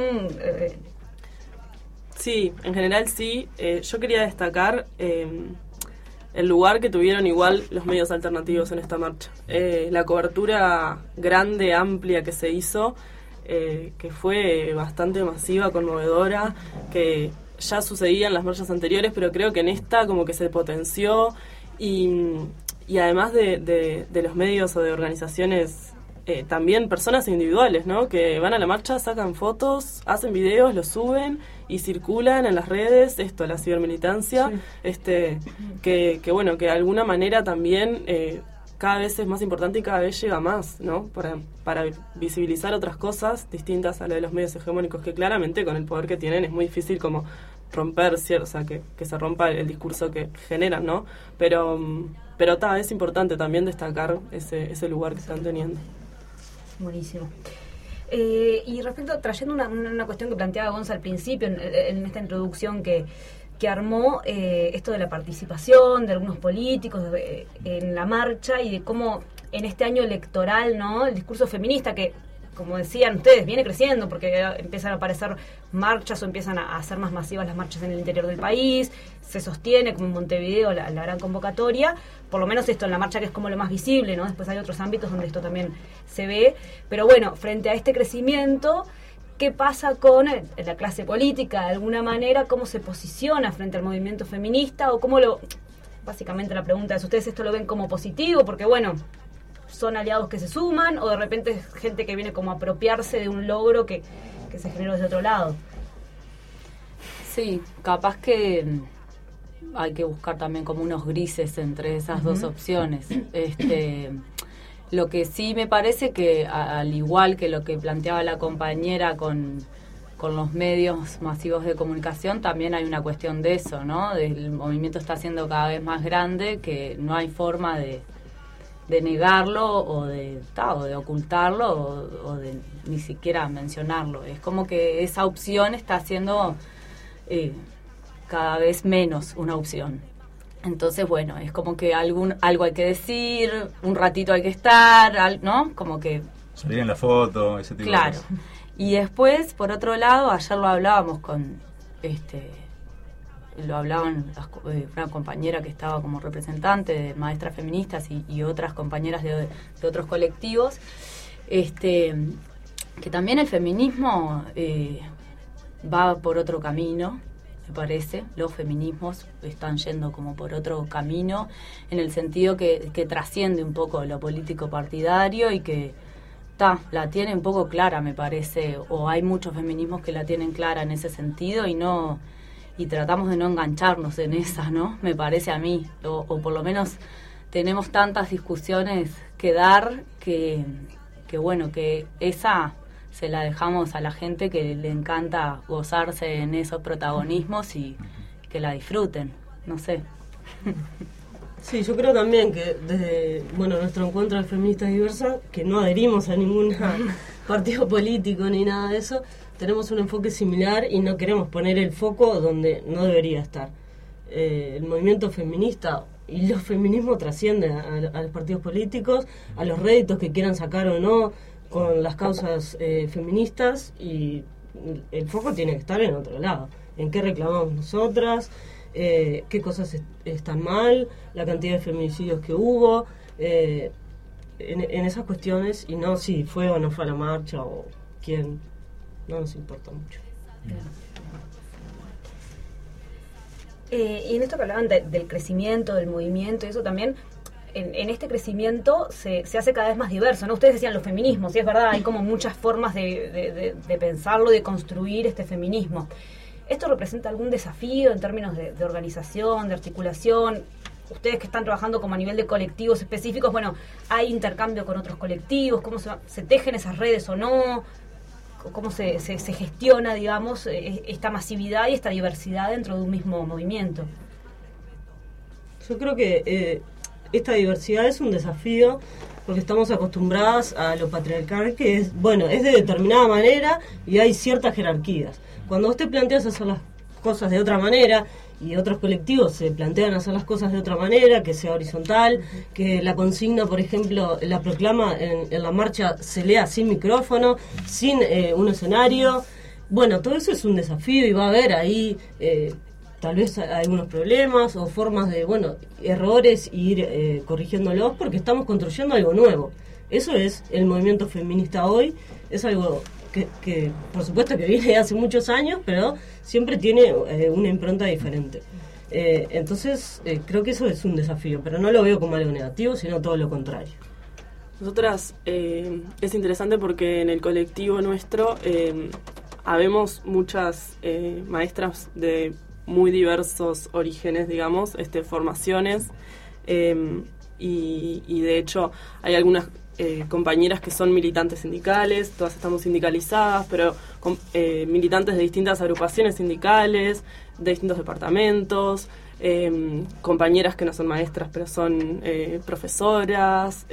Sí, en general sí. Yo quería destacar el lugar que tuvieron igual los medios alternativos en esta marcha. La cobertura grande, amplia que se hizo, que fue bastante masiva, conmovedora, que ya sucedía en las marchas anteriores, pero creo que en esta como que se potenció y además de los medios o de organizaciones, también personas individuales, ¿no? Que van a la marcha, sacan fotos, hacen videos, los suben y circulan en las redes, la cibermilitancia, sí. Que bueno, que de alguna manera también cada vez es más importante y cada vez llega más, ¿no? Para visibilizar otras cosas distintas a la de los medios hegemónicos, que claramente con el poder que tienen es muy difícil como romper, o sea, que se rompa el discurso que generan, ¿no? Pero es importante también destacar ese lugar que están teniendo. Buenísimo. Y respecto, trayendo una cuestión que planteaba Gonza al principio, en esta introducción que armó, esto de la participación de algunos políticos en la marcha y de cómo en este año electoral, ¿no? El discurso feminista que, como decían ustedes, viene creciendo porque empiezan a aparecer marchas o empiezan a ser más masivas las marchas en el interior del país, se sostiene como en Montevideo la gran convocatoria, por lo menos esto en la marcha que es como lo más visible, ¿no? Después hay otros ámbitos donde esto también se ve, pero bueno, frente a este crecimiento, ¿qué pasa con la clase política? De alguna manera, ¿cómo se posiciona frente al movimiento feminista? O cómo básicamente la pregunta es, ¿ustedes esto lo ven como positivo? Porque bueno, son aliados que se suman o de repente es gente que viene como a apropiarse de un logro que se generó desde otro lado. Sí, capaz que hay que buscar también como unos grises entre esas dos opciones. Lo que sí me parece que, al igual que lo que planteaba la compañera con los medios masivos de comunicación, también hay una cuestión de eso, ¿no? El movimiento está siendo cada vez más grande, que no hay forma de negarlo o de ocultarlo o de ni siquiera mencionarlo. Es como que esa opción está siendo cada vez menos una opción. Entonces, bueno, es como que algo hay que decir, un ratito hay que estar, ¿no? Como que... Salir en la foto, ese tipo claro. de cosas. Y después, por otro lado, ayer lo hablábamos con... lo hablaban una compañera que estaba como representante de maestras feministas y otras compañeras de otros colectivos, que también el feminismo va por otro camino, me parece. Los feminismos están yendo como por otro camino, en el sentido que trasciende un poco lo político partidario y que la tiene un poco clara, me parece, o hay muchos feminismos que la tienen clara en ese sentido y tratamos de no engancharnos en esa, ¿no? Me parece a mí, o por lo menos tenemos tantas discusiones que dar que bueno, que esa se la dejamos a la gente que le encanta gozarse en esos protagonismos y que la disfruten, no sé. Sí, yo creo también que desde nuestro encuentro de feministas diversas, que no adherimos a ningún partido político ni nada de eso, tenemos un enfoque similar y no queremos poner el foco donde no debería estar. El movimiento feminista y los feminismos trascienden a los partidos políticos, a los réditos que quieran sacar o no con las causas feministas, y el foco tiene que estar en otro lado. ¿En qué reclamamos nosotras? ¿Qué cosas están mal? La cantidad de feminicidios que hubo, en esas cuestiones, y no si fue o no fue a la marcha o quién. No nos importa mucho. Y en esto que hablaban del crecimiento, del movimiento y eso también, en este crecimiento se hace cada vez más diverso, ¿no? Ustedes decían los feminismos, y es verdad, hay como muchas formas de pensarlo, de construir este feminismo. ¿Esto representa algún desafío en términos de organización, de articulación? Ustedes que están trabajando como a nivel de colectivos específicos, bueno, ¿hay intercambio con otros colectivos? ¿Cómo se tejen esas redes o no? ¿Cómo se gestiona, digamos, esta masividad y esta diversidad dentro de un mismo movimiento? Yo creo que esta diversidad es un desafío porque estamos acostumbradas a lo patriarcal, que es de determinada manera y hay ciertas jerarquías. Cuando vos te planteas hacer las cosas de otra manera y otros colectivos se plantean hacer las cosas de otra manera, que sea horizontal, que la consigna, por ejemplo, la proclama en la marcha se lea sin micrófono, sin un escenario. Bueno, todo eso es un desafío y va a haber ahí tal vez algunos problemas o formas de, errores e ir corrigiéndolos porque estamos construyendo algo nuevo. Eso es el movimiento feminista hoy, es algo que por supuesto que viene de hace muchos años, pero siempre tiene una impronta diferente. Entonces creo que eso es un desafío, pero no lo veo como algo negativo, sino todo lo contrario. Nosotras, es interesante porque en el colectivo nuestro habemos muchas maestras de muy diversos orígenes, digamos, formaciones, y de hecho hay algunas compañeras que son militantes sindicales, todas estamos sindicalizadas, pero militantes de distintas agrupaciones sindicales, de distintos departamentos, compañeras que no son maestras pero son profesoras,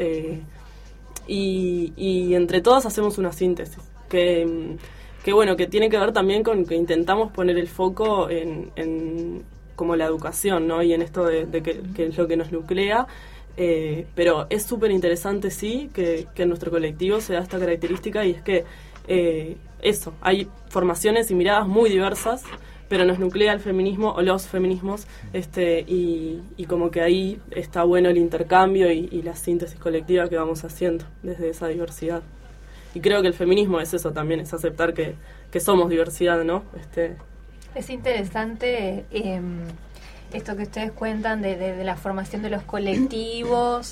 y entre todas hacemos una síntesis que tiene que ver también con que intentamos poner el foco en como la educación, ¿no? Y en esto de que es lo que nos nuclea. Pero es súper interesante, sí, que en nuestro colectivo se da esta característica, y es que hay formaciones y miradas muy diversas, pero nos nuclea el feminismo o los feminismos, y como que ahí está bueno el intercambio y la síntesis colectiva que vamos haciendo desde esa diversidad. Y creo que el feminismo es eso también, es aceptar que somos diversidad, ¿no? Es interesante esto que ustedes cuentan de la formación de los colectivos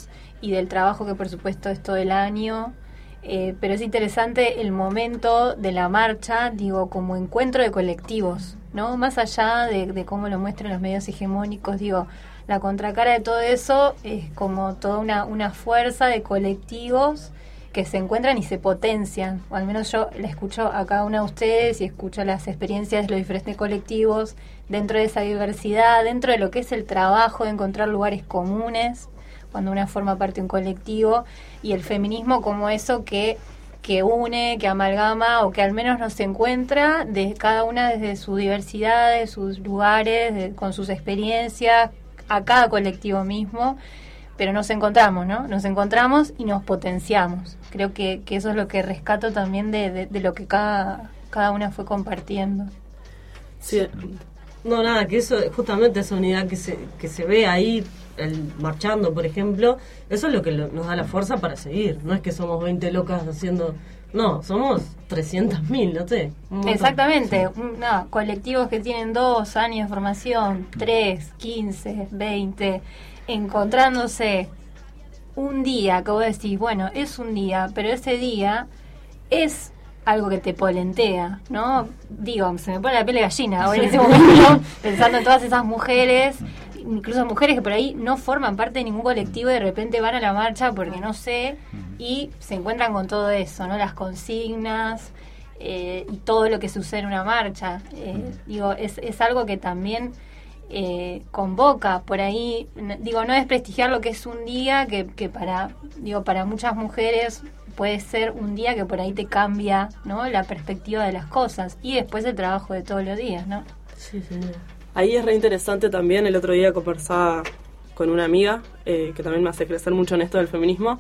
y del trabajo que por supuesto es todo el año. Pero es interesante el momento de la marcha, digo, como encuentro de colectivos, ¿no? Más allá de cómo lo muestran los medios hegemónicos, digo, la contracara de todo eso es como toda una fuerza de colectivos que se encuentran y se potencian, o al menos yo la escucho a cada una de ustedes y escucho las experiencias de los diferentes colectivos dentro de esa diversidad, dentro de lo que es el trabajo de encontrar lugares comunes cuando una forma parte de un colectivo, y el feminismo como eso que une, que amalgama, o que al menos nos encuentra de cada una desde su diversidad, de sus lugares, con sus experiencias, a cada colectivo mismo, pero nos encontramos, ¿no? Nos encontramos y nos potenciamos. Creo que eso es lo que rescato también de lo que cada una fue compartiendo. Sí. No, nada, que eso, justamente esa unidad que se ve ahí, marchando, por ejemplo, eso es lo que nos da la fuerza para seguir. No es que somos 20 locas haciendo... No, somos 300.000, no sé. Exactamente. No, colectivos que tienen 2 años de formación, 3, 15, 20, encontrándose un día que vos decís, bueno, es un día, pero ese día es algo que te polentea, ¿no? Digo, se me pone la piel de gallina ahora en ese momento, pensando en todas esas mujeres, incluso mujeres que por ahí no forman parte de ningún colectivo y de repente van a la marcha porque no sé, y se encuentran con todo eso, ¿no? Las consignas y todo lo que sucede en una marcha. Digo, es algo que también convoca por ahí, digo, no desprestigiar lo que es un día que para muchas mujeres puede ser un día que por ahí te cambia, ¿no? La perspectiva de las cosas, y después el trabajo de todos los días, ¿no? Sí, señor. Ahí es re interesante también. El otro día conversaba con una amiga que también me hace crecer mucho en esto del feminismo,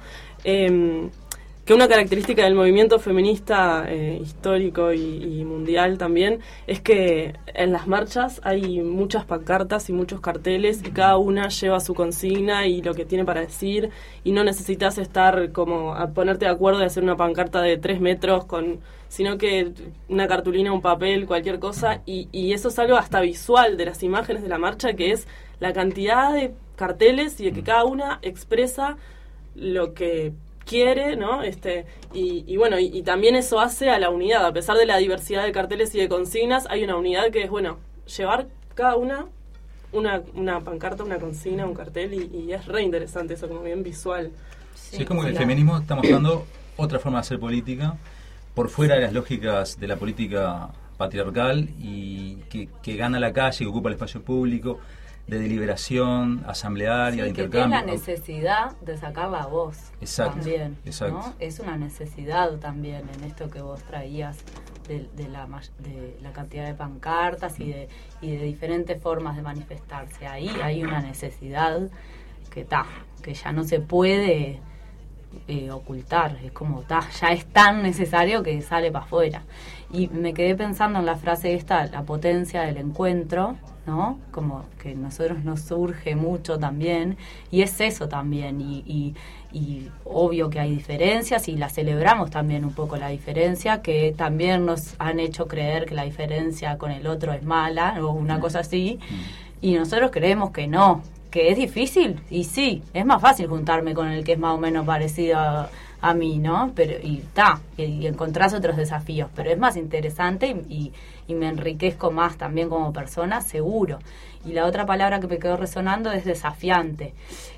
que una característica del movimiento feminista histórico y mundial también es que en las marchas hay muchas pancartas y muchos carteles, y cada una lleva su consigna y lo que tiene para decir, y no necesitas estar como a ponerte de acuerdo de hacer una pancarta de 3 metros sino que una cartulina, un papel, cualquier cosa, y eso es algo hasta visual de las imágenes de la marcha, que es la cantidad de carteles y de que cada una expresa lo que quiere, ¿no? Y bueno, y también eso hace a la unidad, a pesar de la diversidad de carteles y de consignas, hay una unidad que es, bueno, llevar cada una pancarta, una consigna, un cartel, y es re interesante eso, como bien visual. Sí, es como que el feminismo está mostrando otra forma de hacer política, por fuera de las lógicas de la política patriarcal, y que gana la calle, que ocupa el espacio público, de deliberación, asamblearia, de intercambio. Que tiene la necesidad de sacar la voz. Exacto, también, exacto. ¿no? Es una necesidad también en esto que vos traías de la cantidad de pancartas y de diferentes formas de manifestarse. Ahí hay una necesidad que ya no se puede ocultar. Es como ya es tan necesario que sale para afuera. Y me quedé pensando en la frase esta, la potencia del encuentro, ¿no? Como que a nosotros nos surge mucho también, y es eso también, y obvio que hay diferencias, y la celebramos también un poco la diferencia, que también nos han hecho creer que la diferencia con el otro es mala, o una cosa así, y nosotros creemos que no, que es difícil, y sí, es más fácil juntarme con el que es más o menos parecido a mí, ¿no? Pero y encontrás otros desafíos, pero es más interesante y me enriquezco más también como persona, seguro. Y la otra palabra que me quedó resonando es desafiante.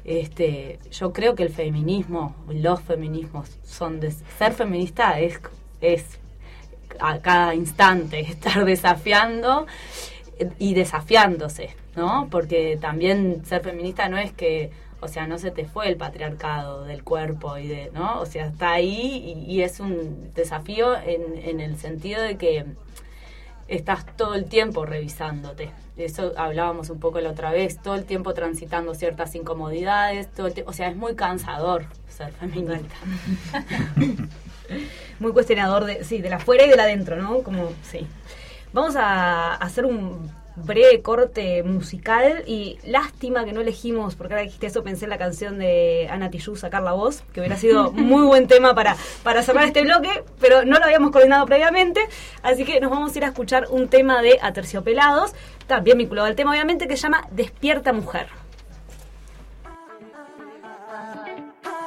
Yo creo que el feminismo, los feminismos son ser feminista es a cada instante estar desafiando y desafiándose, ¿no? Porque también ser feminista no es que, o sea, no se te fue el patriarcado del cuerpo ¿no? O sea, está ahí y es un desafío en el sentido de que estás todo el tiempo revisándote. Eso hablábamos un poco la otra vez, todo el tiempo transitando ciertas incomodidades, o sea, es muy cansador ser feminista. Muy cuestionador de la afuera y de la adentro, ¿no? Como, sí. Vamos a hacer un breve corte musical, y lástima que no elegimos, porque ahora dijiste eso, pensé en la canción de Ana Tijoux, Sacar la Voz, que hubiera sido muy buen tema para cerrar este bloque, pero no lo habíamos coordinado previamente, así que nos vamos a ir a escuchar un tema de Aterciopelados, también vinculado al tema obviamente, que se llama Despierta Mujer.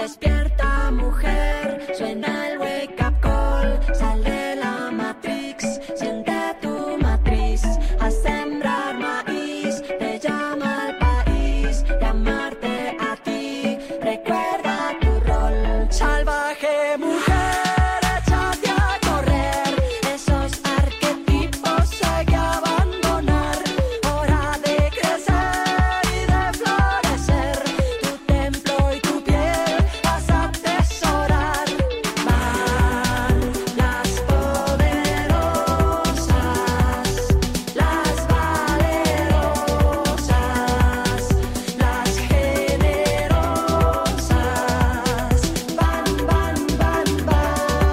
Despierta, mujer, suena el wake up call. Sal de la Matrix, siente tu matriz. A sembrar maíz, te llama al país. Llamarte a ti, recuerda tu rol. Salvaje mujer, échate a correr. Esos arquetipos hay que abandonar. Hora de crecer y de florecer. Tu templo y tu piel vas a atesorar. Van las poderosas, las valerosas, las generosas. Van, van, van, van.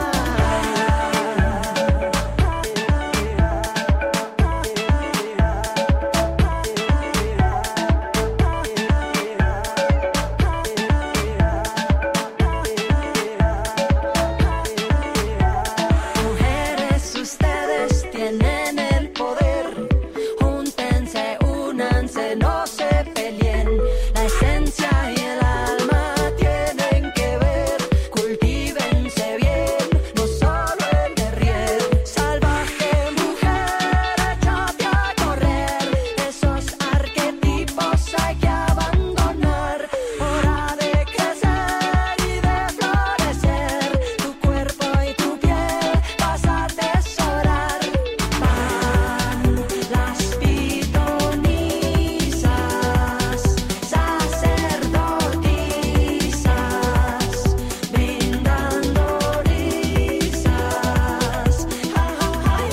Mujeres, ustedes tienen el poder. Júntense, únanse, no se peleen. La esencia y el alma tienen que ver. Cultívense bien, no solo el guerrier. Salvaje mujer, échate a correr. Esos arquetipos hay que abandonar. Hora de crecer y de florecer. Tu cuerpo y tu piel vas a atesorar. Van las pitonizas, sacerdotisas, brindando risas. Ay, ay,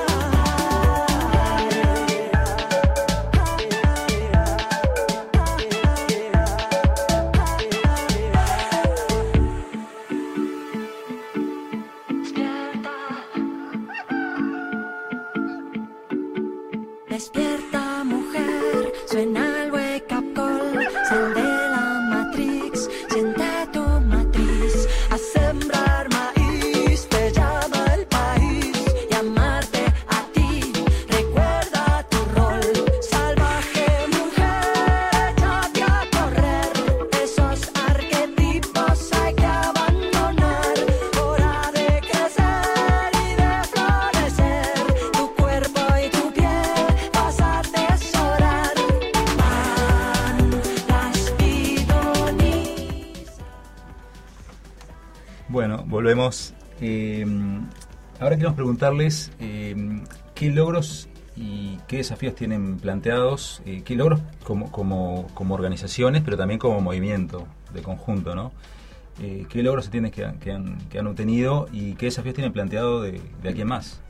Despierta, mujer, suena el wake up call. Sal de la Matrix, siente tu matriz. A sembrar maíz, te llama el país. Llamarte a ti, recuerda tu rol. Salvaje mujer, échate a correr. Esos arquetipos hay que abandonar. Hora de crecer y de florecer. Tu cuerpo y tu piel vas a atesorar. Van las pitonizas. Bueno, volvemos. Ahora queremos preguntarles qué logros y qué desafíos tienen planteados, qué logros como organizaciones, pero también como movimiento de conjunto, ¿no? ¿Qué logros se tienen que han obtenido y qué desafíos tienen planteado de aquí en más?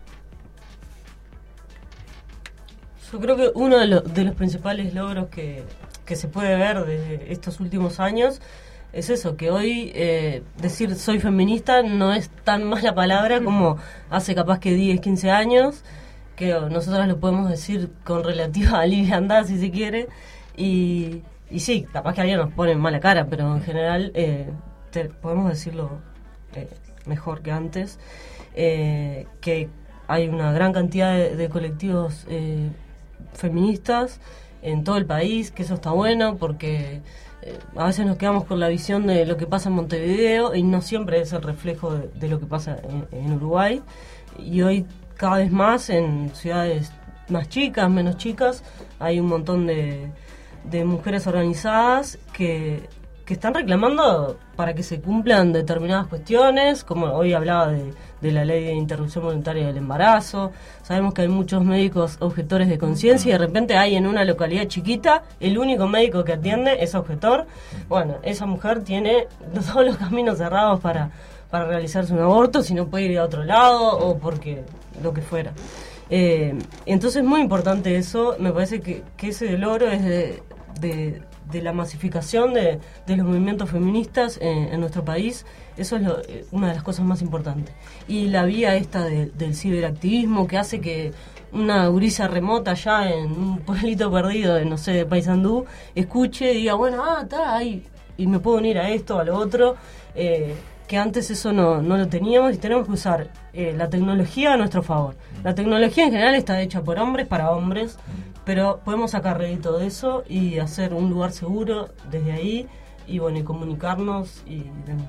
Yo creo que uno de los principales logros que se puede ver de estos últimos años es eso, que hoy decir soy feminista no es tan mala palabra como hace capaz que 10, 15 años, que nosotras lo podemos decir con relativa liviandad si se quiere, y sí, capaz que alguien nos pone en mala cara, pero en general podemos decirlo mejor que antes, que hay una gran cantidad de colectivos feministas en todo el país, que eso está bueno porque a veces nos quedamos con la visión de lo que pasa en Montevideo y no siempre es el reflejo de lo que pasa en Uruguay, y hoy cada vez más en ciudades más chicas, menos chicas, hay un montón de mujeres organizadas que están reclamando para que se cumplan determinadas cuestiones, como hoy hablaba de la ley de interrupción voluntaria del embarazo. Sabemos que hay muchos médicos objetores de conciencia y de repente hay en una localidad chiquita el único médico que atiende es objetor. Bueno, esa mujer tiene todos los caminos cerrados para realizarse un aborto, si no puede ir a otro lado o porque lo que fuera. Entonces es muy importante eso. Me parece que ese logro es de la masificación de los movimientos feministas en nuestro país. Eso es una de las cosas más importantes. Y la vía esta del ciberactivismo, que hace que una gurisa remota allá en un pueblito perdido de, no sé, de Paysandú, escuche y diga, bueno, está ahí, y me puedo unir a esto, a lo otro, que antes eso no lo teníamos, y tenemos que usar la tecnología a nuestro favor. La tecnología en general está hecha por hombres para hombres, pero podemos sacar rédito de eso y hacer un lugar seguro desde ahí y bueno, y comunicarnos y demás.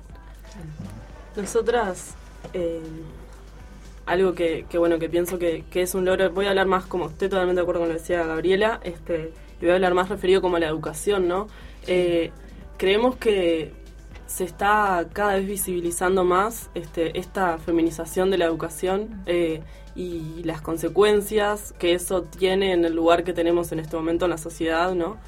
Nosotras, algo que bueno, que pienso que es un logro, voy a hablar más como, estoy totalmente de acuerdo con lo que decía Gabriela, y voy a hablar más referido como a la educación, ¿no? Creemos que se está cada vez visibilizando más esta feminización de la educación y las consecuencias que eso tiene en el lugar que tenemos en este momento en la sociedad, ¿no?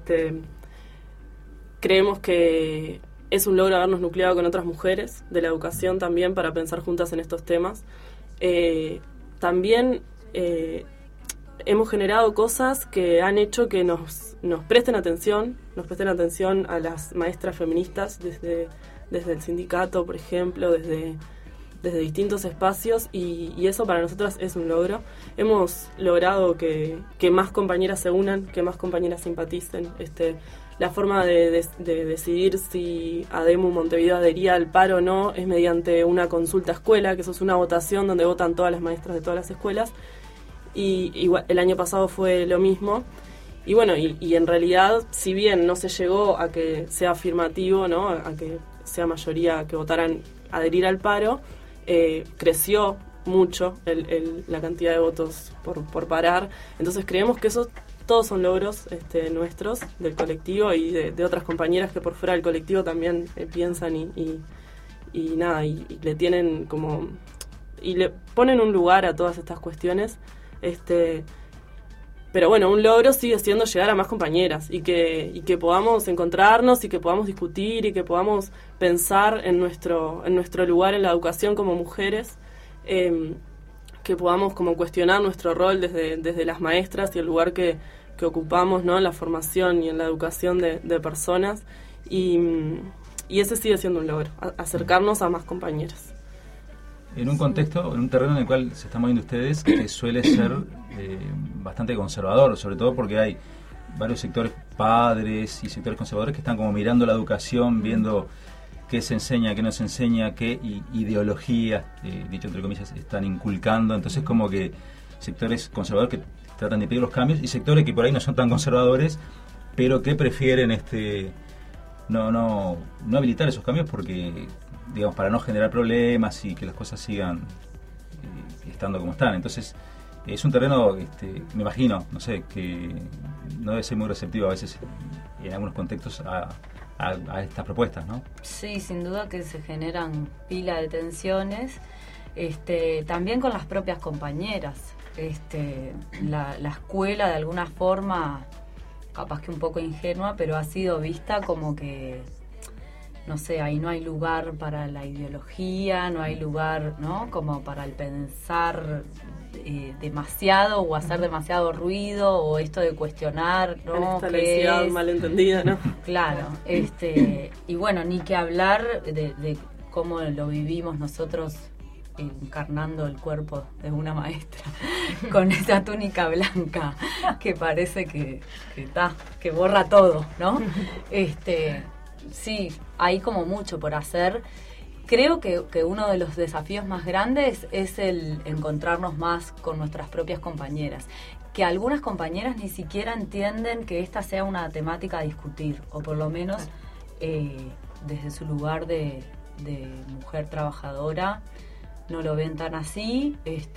Creemos que es un logro habernos nucleado con otras mujeres de la educación también para pensar juntas en estos temas. También hemos generado cosas que han hecho que nos presten atención a las maestras feministas desde el sindicato, por ejemplo, desde distintos espacios, y eso para nosotras es un logro. Hemos logrado que más compañeras se unan, que más compañeras simpaticen. La forma de decidir si ADEMU Montevideo adhería al paro o no es mediante una consulta a escuela, que eso es una votación donde votan todas las maestras de todas las escuelas. Y igual, el año pasado fue lo mismo. Y bueno, y en realidad, si bien no se llegó a que sea afirmativo, ¿no?, a que sea mayoría que votaran adherir al paro, creció mucho la cantidad de votos por parar. Entonces creemos que esos todos son logros nuestros, del colectivo y de otras compañeras que por fuera del colectivo también piensan y le tienen como... y le ponen un lugar a todas estas cuestiones. Pero bueno, un logro sigue siendo llegar a más compañeras y que podamos encontrarnos y que podamos discutir y que podamos pensar en nuestro lugar en la educación como mujeres, que podamos como cuestionar nuestro rol desde las maestras y el lugar que ocupamos, ¿no?, en la formación y en la educación de personas, y ese sigue siendo un logro, acercarnos a más compañeras. En un contexto, en un terreno en el cual se están moviendo ustedes, que suele ser bastante conservador, sobre todo porque hay varios sectores padres y sectores conservadores que están como mirando la educación, viendo qué se enseña, qué no se enseña, qué ideologías, dicho entre comillas, están inculcando. Entonces como que sectores conservadores que tratan de pedir los cambios y sectores que por ahí no son tan conservadores, pero que prefieren no habilitar esos cambios porque, digamos, para no generar problemas y que las cosas sigan estando como están. Entonces es un terreno, me imagino, no sé, que no debe ser muy receptivo a veces en algunos contextos a estas propuestas, ¿no? Sí, sin duda que se generan pila de tensiones, también con las propias compañeras. La escuela de alguna forma, capaz que un poco ingenua, pero ha sido vista como que, no sé, ahí no hay lugar para la ideología, no hay lugar, ¿no?, como para el pensar demasiado o hacer demasiado ruido, o esto de cuestionar, ¿no?, en esta laicidad malentendida, ¿no? Claro, y bueno, ni que hablar de cómo lo vivimos nosotros encarnando el cuerpo de una maestra con esa túnica blanca que parece que borra todo, ¿no? Sí, hay como mucho por hacer. Creo que uno de los desafíos más grandes es el encontrarnos más con nuestras propias compañeras, que algunas compañeras ni siquiera entienden que esta sea una temática a discutir, o por lo menos desde su lugar de mujer trabajadora no lo ven tan así,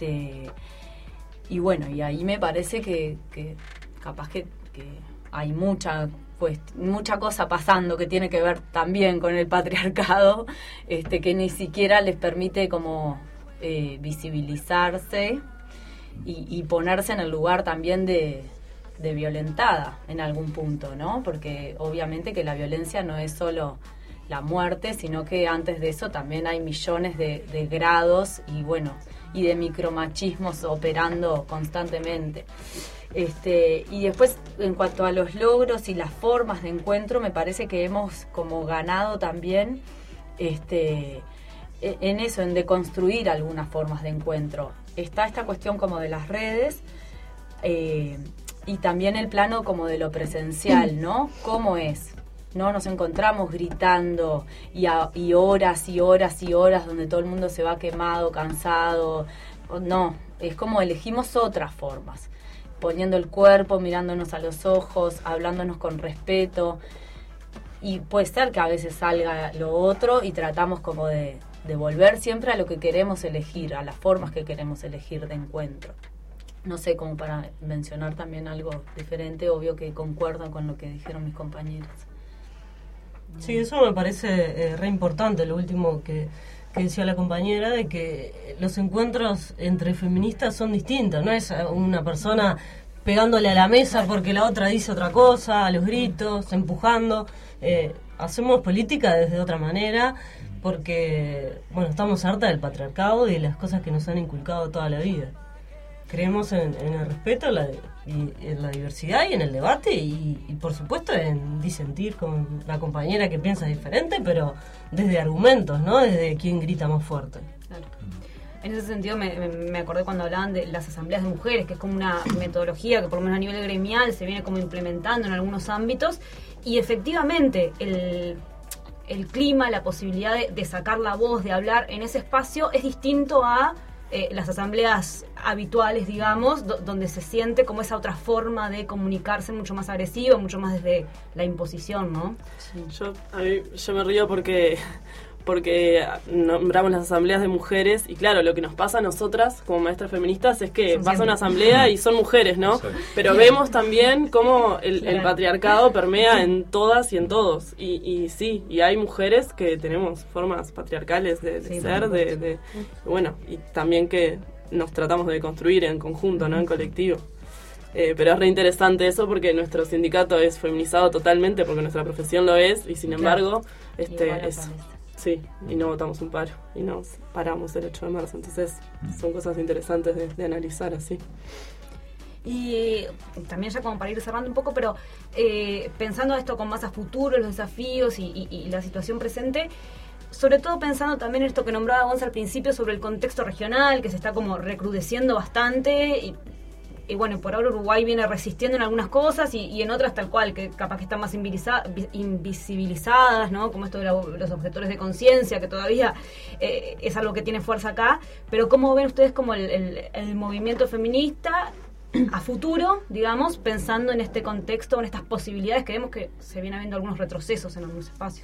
y bueno, y ahí me parece que capaz que hay mucha cosa pasando que tiene que ver también con el patriarcado, que ni siquiera les permite como visibilizarse y ponerse en el lugar también de violentada en algún punto, ¿no? Porque obviamente que la violencia no es solo la muerte, sino que antes de eso también hay millones de grados y bueno, y de micromachismos operando constantemente. Y después, en cuanto a los logros y las formas de encuentro, me parece que hemos como ganado también en eso, en deconstruir algunas formas de encuentro. Está esta cuestión como de las redes, y también el plano como de lo presencial, ¿no? ¿Cómo es? No nos encontramos gritando y horas y horas y horas donde todo el mundo se va quemado, cansado. No, es como elegimos otras formas, poniendo el cuerpo, mirándonos a los ojos, hablándonos con respeto. y puede ser que a veces salga lo otro y tratamos como de volver siempre a lo que queremos elegir, a las formas que queremos elegir de encuentro. No sé, como para mencionar también algo diferente, obvio que concuerdo con lo que dijeron mis compañeros. Sí, eso me parece re importante, lo último que decía la compañera, de que los encuentros entre feministas son distintos, no es una persona pegándole a la mesa porque la otra dice otra cosa, a los gritos, empujando. Hacemos política desde otra manera porque, bueno, estamos hartas del patriarcado y de las cosas que nos han inculcado toda la vida. Creemos en el respeto, en la diversidad y en el debate y por supuesto en disentir con la compañera que piensa diferente, pero desde argumentos, ¿no? Desde quién grita más fuerte. Claro. En ese sentido me acordé cuando hablaban de las asambleas de mujeres, que es como una metodología que por lo menos a nivel gremial se viene como implementando en algunos ámbitos, y efectivamente el clima, la posibilidad de sacar la voz, de hablar en ese espacio es distinto a las asambleas habituales, digamos, donde se siente como esa otra forma de comunicarse mucho más agresiva, mucho más desde la imposición, ¿no? Sí. Yo me río porque nombramos las asambleas de mujeres y claro, lo que nos pasa a nosotras como maestras feministas es que vas a una asamblea y son mujeres, ¿no? Pero vemos también cómo el patriarcado permea en todas y en todos y sí, y hay mujeres que tenemos formas patriarcales de ser, bueno, y también que nos tratamos de construir en conjunto, ¿no? En colectivo. Pero es re interesante eso porque nuestro sindicato es feminizado totalmente porque nuestra profesión lo es y sin embargo sí, y no votamos un paro y nos paramos el 8 de marzo, entonces son cosas interesantes de analizar así. Y también ya como para ir cerrando un poco, pero pensando esto con más a futuro, los desafíos y la situación presente, sobre todo pensando también en esto que nombraba Gonza al principio sobre el contexto regional, que se está como recrudeciendo bastante y bueno, por ahora Uruguay viene resistiendo en algunas cosas y en otras tal cual, que capaz que están más invisibilizadas, ¿no? Como esto de los objetores de conciencia, que todavía es algo que tiene fuerza acá. Pero ¿cómo ven ustedes como el movimiento feminista a futuro, digamos, pensando en este contexto, en estas posibilidades que vemos que se viene habiendo algunos retrocesos en algunos espacios?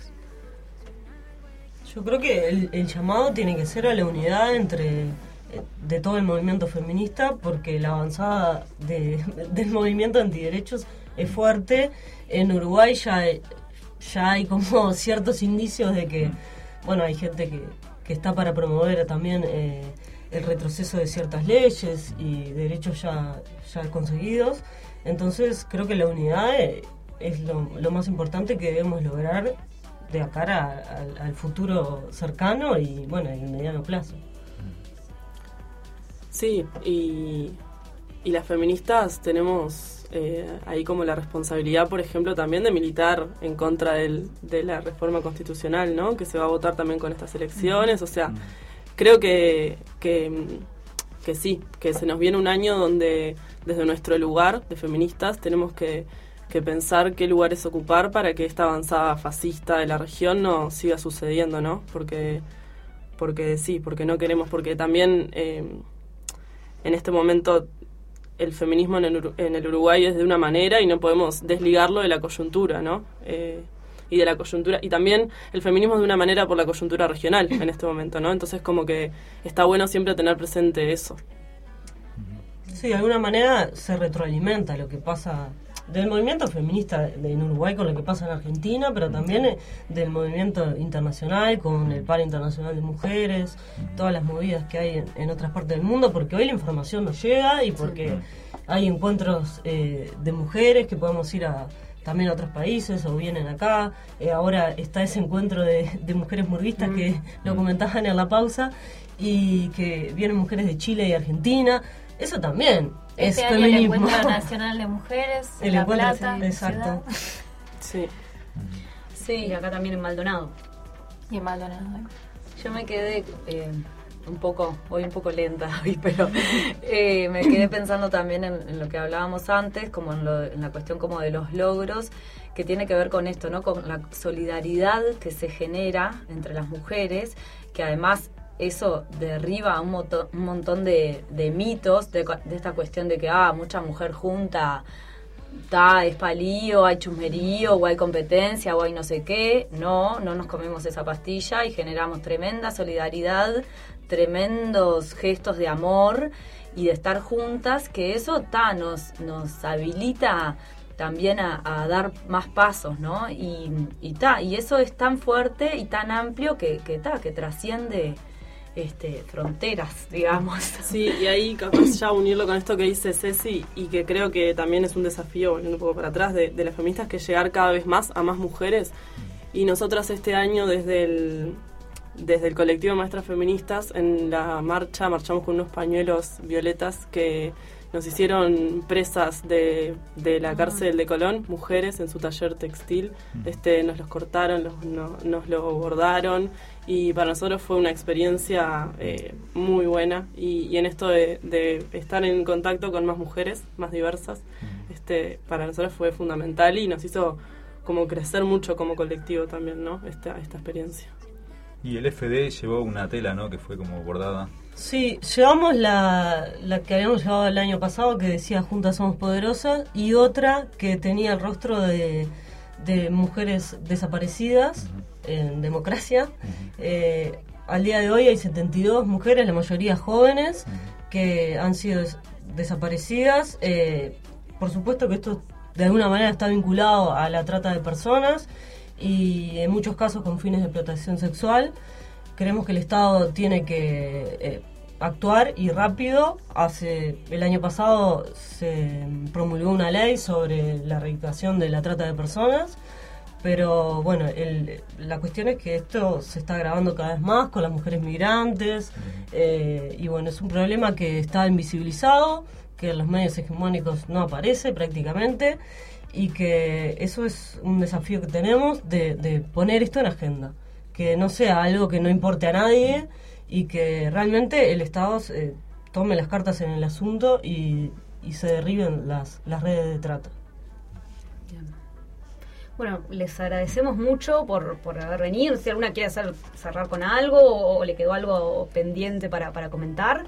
Yo creo que el llamado tiene que ser a la unidad de todo el movimiento feminista, porque la avanzada del movimiento antiderechos es fuerte. En Uruguay ya hay como ciertos indicios de que, bueno, hay gente que está para promover también el retroceso de ciertas leyes y derechos ya conseguidos. Entonces creo que la unidad es lo más importante que debemos lograr de acá al futuro cercano y, bueno, en el mediano plazo. Sí, y las feministas tenemos ahí como la responsabilidad, por ejemplo, también de militar en contra de la reforma constitucional, ¿no? Que se va a votar también con estas elecciones. O sea, creo que sí, que se nos viene un año donde desde nuestro lugar de feministas tenemos que pensar qué lugares ocupar para que esta avanzada fascista de la región no siga sucediendo, ¿no? Porque no queremos, porque también en este momento el feminismo en el Uruguay es de una manera y no podemos desligarlo de la coyuntura, ¿no? Y de la coyuntura, y también el feminismo es de una manera por la coyuntura regional en este momento, ¿no? Entonces como que está bueno siempre tener presente eso. Sí, de alguna manera se retroalimenta lo que pasa del movimiento feminista en Uruguay con lo que pasa en Argentina, pero también del movimiento internacional con el Paro Internacional de Mujeres, todas las movidas que hay en otras partes del mundo, porque hoy la información nos llega y porque hay encuentros de mujeres que podemos ir también a otros países o vienen acá. Ahora está ese encuentro de mujeres murguistas que lo comentaban en la pausa y que vienen mujeres de Chile y Argentina. Eso también este es año feminismo. el Encuentro Nacional de Mujeres, el La encuentro, Plata, exacto. Sí. Y acá también en Maldonado. Y en Maldonado. Yo me quedé un poco lenta hoy, pero me quedé pensando también en lo que hablábamos antes, como en la cuestión como de los logros, que tiene que ver con esto, ¿no? Con la solidaridad que se genera entre las mujeres, que además eso derriba un montón de mitos de esta cuestión de que mucha mujer junta es palío, hay chusmerío, o hay competencia, o hay no sé qué. No nos comemos esa pastilla y generamos tremenda solidaridad, tremendos gestos de amor y de estar juntas, que eso nos habilita también a dar más pasos, ¿no? Y eso es tan fuerte y tan amplio que trasciende fronteras, digamos. Sí, y ahí capaz ya unirlo con esto que dice Ceci, y que creo que también es un desafío, volviendo un poco para atrás, de las feministas, que llegar cada vez más a más mujeres. Y nosotras este año desde el colectivo Maestras Feministas, en la marcha, marchamos con unos pañuelos violetas que nos hicieron presas de la cárcel de Colón, mujeres en su taller textil. Nos los cortaron, nos lo bordaron, y para nosotros fue una experiencia muy buena, y en esto de estar en contacto con más mujeres, más diversas, para nosotros fue fundamental y nos hizo como crecer mucho como colectivo también, ¿no? Esta experiencia. Y el FD llevó una tela, ¿no?, que fue como bordada. Sí, llevamos la que habíamos llevado el año pasado, que decía Juntas Somos Poderosas, y otra que tenía el rostro de mujeres desaparecidas en democracia. Al día de hoy hay 72 mujeres, la mayoría jóvenes, que han sido desaparecidas. Por supuesto que esto de alguna manera está vinculado a la trata de personas y en muchos casos con fines de explotación sexual. Creemos que el Estado tiene que actuar, y rápido. El año pasado se promulgó una ley sobre la erradicación de la trata de personas, pero bueno, la cuestión es que esto se está agravando cada vez más con las mujeres migrantes, y bueno, es un problema que está invisibilizado, que en los medios hegemónicos no aparece prácticamente, y que eso es un desafío que tenemos de poner esto en agenda, que no sea algo que no importe a nadie, y que realmente el Estado tome las cartas en el asunto y se derriben las redes de trata. Bueno, les agradecemos mucho por haber venido. Si alguna quiere cerrar con algo o le quedó algo pendiente para comentar.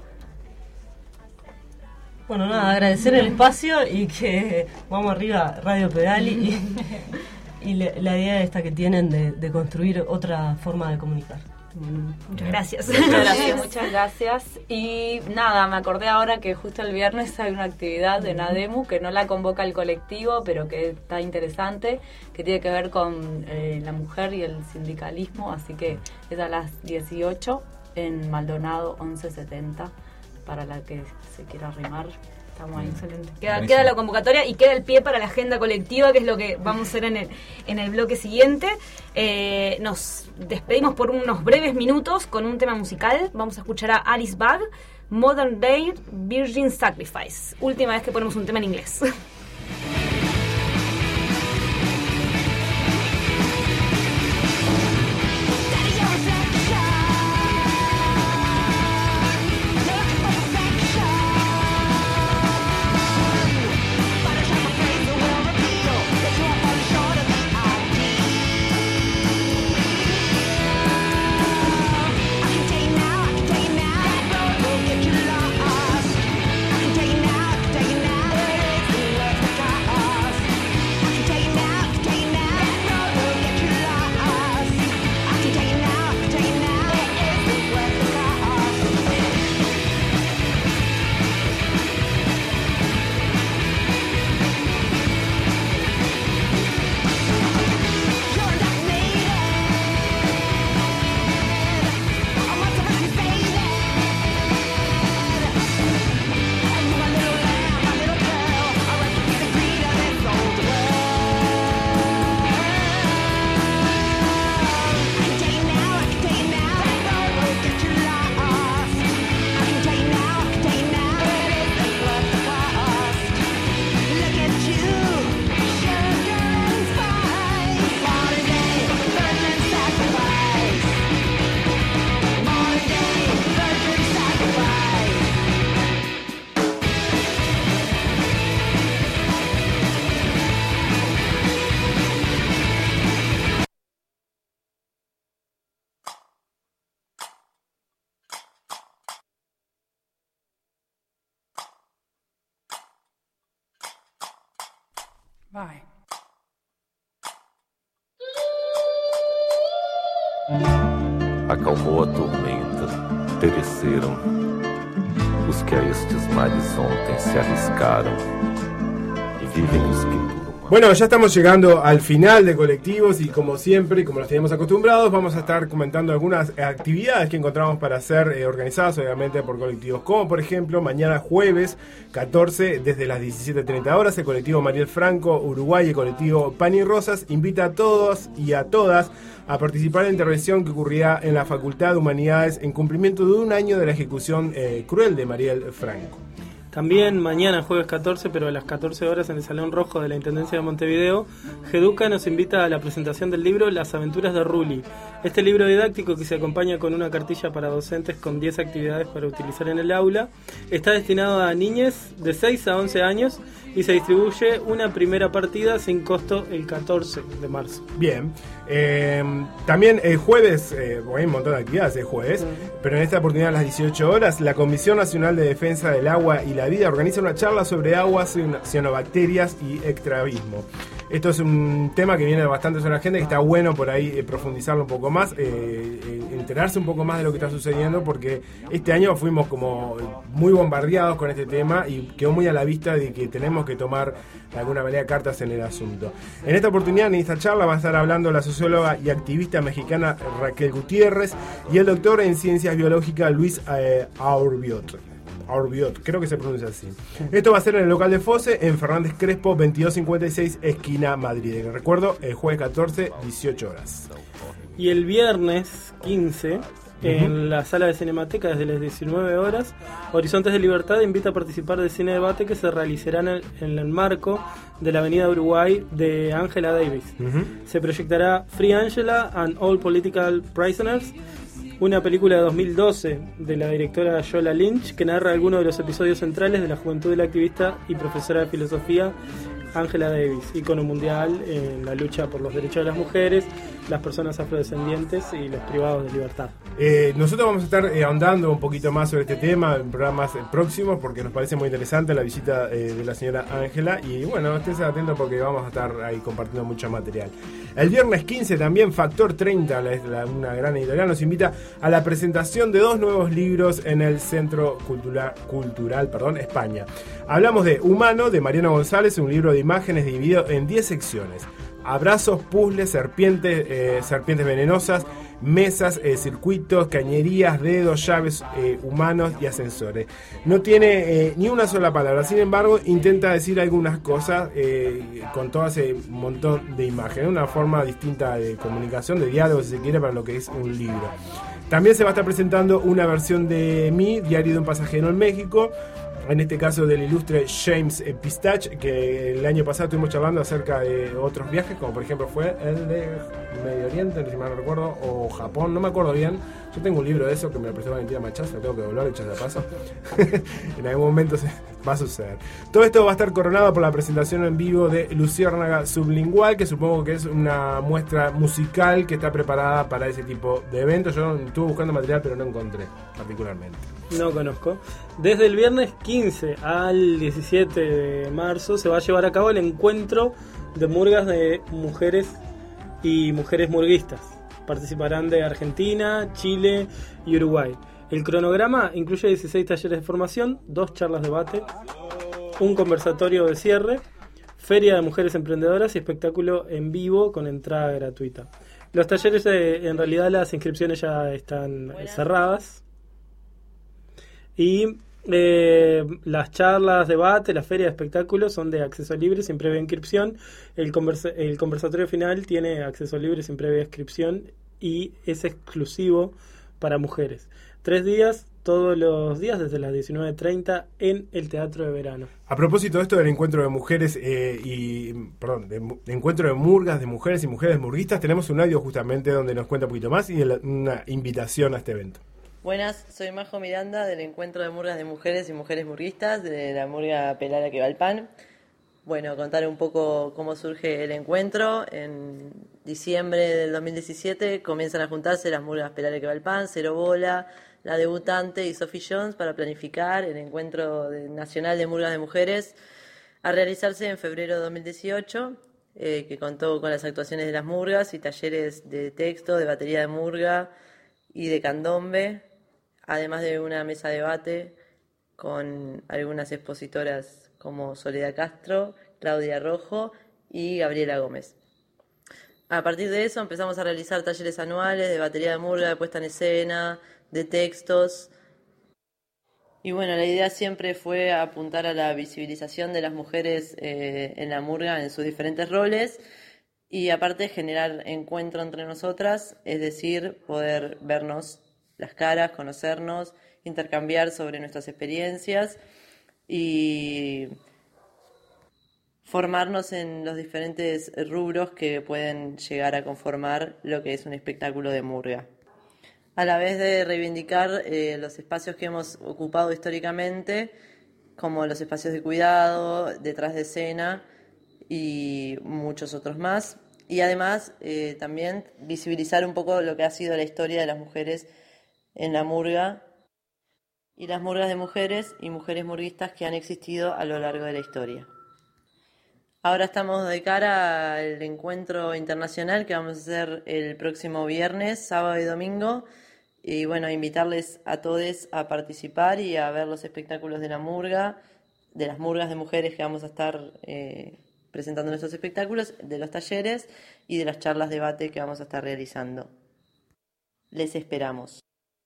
Bueno, nada, agradecer el espacio y que vamos arriba, Radio Pedal, y la idea esta que tienen de construir otra forma de comunicar. Muchas gracias. Muchas gracias. Y nada, me acordé ahora que justo el viernes hay una actividad de NADEMU que no la convoca el colectivo, pero que está interesante, que tiene que ver con la mujer y el sindicalismo, así que es a las 18 en Maldonado 1170, para la que se quiera arrimar. Estamos ahí. Excelente. Queda la convocatoria y queda el pie para la agenda colectiva, que es lo que vamos a hacer en el bloque siguiente. Nos despedimos por unos breves minutos con un tema musical. Vamos a escuchar a Alice Bag, Modern Day Virgin Sacrifice. Última vez que ponemos un tema en inglés. Take it now, take it now, it's the last Vai. Acalmou a tormenta, pereceram os que a estes mares ontem se arriscaram, e vivem os que por Bueno, ya estamos llegando al final de Colectivos y como siempre, como los teníamos acostumbrados, vamos a estar comentando algunas actividades que encontramos para ser organizadas obviamente por colectivos, como por ejemplo mañana jueves 14 desde las 17:30 horas el colectivo Mariel Franco Uruguay y el colectivo Pan y Rosas invita a todos y a todas a participar en la intervención que ocurrirá en la Facultad de Humanidades en cumplimiento de un año de la ejecución cruel de Mariel Franco. También mañana, jueves 14, pero a las 14 horas en el Salón Rojo de la Intendencia de Montevideo, GEDUCA nos invita a la presentación del libro Las aventuras de Ruli. Este libro didáctico, que se acompaña con una cartilla para docentes con 10 actividades para utilizar en el aula, está destinado a niñes de 6 a 11 años y se distribuye una primera partida sin costo el 14 de marzo. Bien. También el jueves, hay un montón de actividades el jueves, pero en esta oportunidad a las 18 horas, la Comisión Nacional de Defensa del Agua y la Vida organiza una charla sobre aguas, cianobacterias y extravismo. Esto es un tema que viene bastante sobre la gente, que está bueno por ahí profundizarlo un poco más, enterarse un poco más de lo que está sucediendo, porque este año fuimos como muy bombardeados con este tema y quedó muy a la vista de que tenemos que tomar de alguna manera cartas en el asunto. En esta oportunidad, en esta charla, va a estar hablando la socióloga y activista mexicana Raquel Gutiérrez y el doctor en ciencias biológicas Luis Aurbiot, creo que se pronuncia así. Esto va a ser en el local de FOSE, en Fernández Crespo, 2256, esquina Madrid. Recuerdo, el jueves 14, 18 horas. Y el viernes 15, en la sala de Cinemateca, desde las 19 horas, Horizontes de Libertad invita a participar del cine debate que se realizará en el marco de la Avenida Uruguay de Angela Davis. Se proyectará Free Angela and All Political Prisoners, una película de 2012 de la directora Yola Lynch que narra algunos de los episodios centrales de la juventud de la activista y profesora de filosofía Angela Davis, ícono mundial en la lucha por los derechos de las mujeres, las personas afrodescendientes y los privados de libertad. Nosotros vamos a estar ahondando un poquito más sobre este tema en programas próximos porque nos parece muy interesante la visita de la señora Ángela y bueno, estés atentos porque vamos a estar ahí compartiendo mucho material. El viernes 15 también Factor 30, una gran editorial, nos invita a la presentación de 2 nuevos libros en el Centro Cultural España. Hablamos de Humano, de Mariano González, un libro de imágenes dividido en 10 secciones. Abrazos, puzzles, serpientes venenosas, mesas, circuitos, cañerías, dedos, llaves, humanos y ascensores. No tiene ni una sola palabra, sin embargo intenta decir algunas cosas con todo ese montón de imágenes, una forma distinta de comunicación, de diálogo si se quiere, para lo que es un libro. También se va a estar presentando una versión de Mi Diario de un pasajero en México, en este caso del ilustre James Pistache, que el año pasado estuvimos charlando acerca de otros viajes, como por ejemplo fue el de Medio Oriente, si mal no recuerdo, o Japón, no me acuerdo bien. Yo tengo un libro de eso que me lo prestó Valentina Machazo, lo tengo que doblar, echar de paso. En algún momento va a suceder. Todo esto va a estar coronado por la presentación en vivo de Luciérnaga Sublingual, que supongo que es una muestra musical que está preparada para ese tipo de eventos. Yo estuve buscando material, pero no encontré particularmente. No conozco. Desde el viernes 15 al 17 de marzo se va a llevar a cabo el encuentro de murgas de mujeres y mujeres murguistas. Participarán de Argentina, Chile y Uruguay. El cronograma incluye 16 talleres de formación, 2 charlas de debate, un conversatorio de cierre, feria de mujeres emprendedoras y espectáculo en vivo con entrada gratuita. Los talleres, en realidad las inscripciones ya están cerradas. Y las charlas, debate, la feria de espectáculos son de acceso libre sin previa inscripción. El conversatorio final tiene acceso libre sin previa inscripción y es exclusivo para mujeres. 3 días, todos los días desde las 19:30 en el Teatro de Verano. A propósito de esto del encuentro de mujeres de encuentro de murgas, de mujeres y mujeres murguistas, tenemos un audio justamente donde nos cuenta un poquito más y una invitación a este evento. Buenas, soy Majo Miranda del Encuentro de Murgas de Mujeres y Mujeres Murguistas de la murga Pelala que va al pan. Bueno, contar un poco cómo surge el encuentro. En diciembre del 2017 comienzan a juntarse las murgas Pelala que va al pan, Cero Bola, La Debutante y Sophie Jones para planificar el encuentro nacional de murgas de mujeres a realizarse en febrero de 2018, que contó con las actuaciones de las murgas y talleres de texto, de batería de murga y de candombe, además de una mesa de debate con algunas expositoras como Soledad Castro, Claudia Rojo y Gabriela Gómez. A partir de eso empezamos a realizar talleres anuales de batería de murga, de puesta en escena, de textos. Y bueno, la idea siempre fue apuntar a la visibilización de las mujeres en la murga en sus diferentes roles y aparte generar encuentro entre nosotras, es decir, poder vernos las caras, conocernos, intercambiar sobre nuestras experiencias y formarnos en los diferentes rubros que pueden llegar a conformar lo que es un espectáculo de murga. A la vez de reivindicar los espacios que hemos ocupado históricamente, como los espacios de cuidado, detrás de escena y muchos otros más. Y además también visibilizar un poco lo que ha sido la historia de las mujeres en la murga y las murgas de mujeres y mujeres murguistas que han existido a lo largo de la historia. Ahora estamos de cara al encuentro internacional que vamos a hacer el próximo viernes, sábado y domingo. Y bueno, invitarles a todos a participar y a ver los espectáculos de la murga, de las murgas de mujeres que vamos a estar presentando en estos espectáculos, de los talleres y de las charlas de debate que vamos a estar realizando. Les esperamos.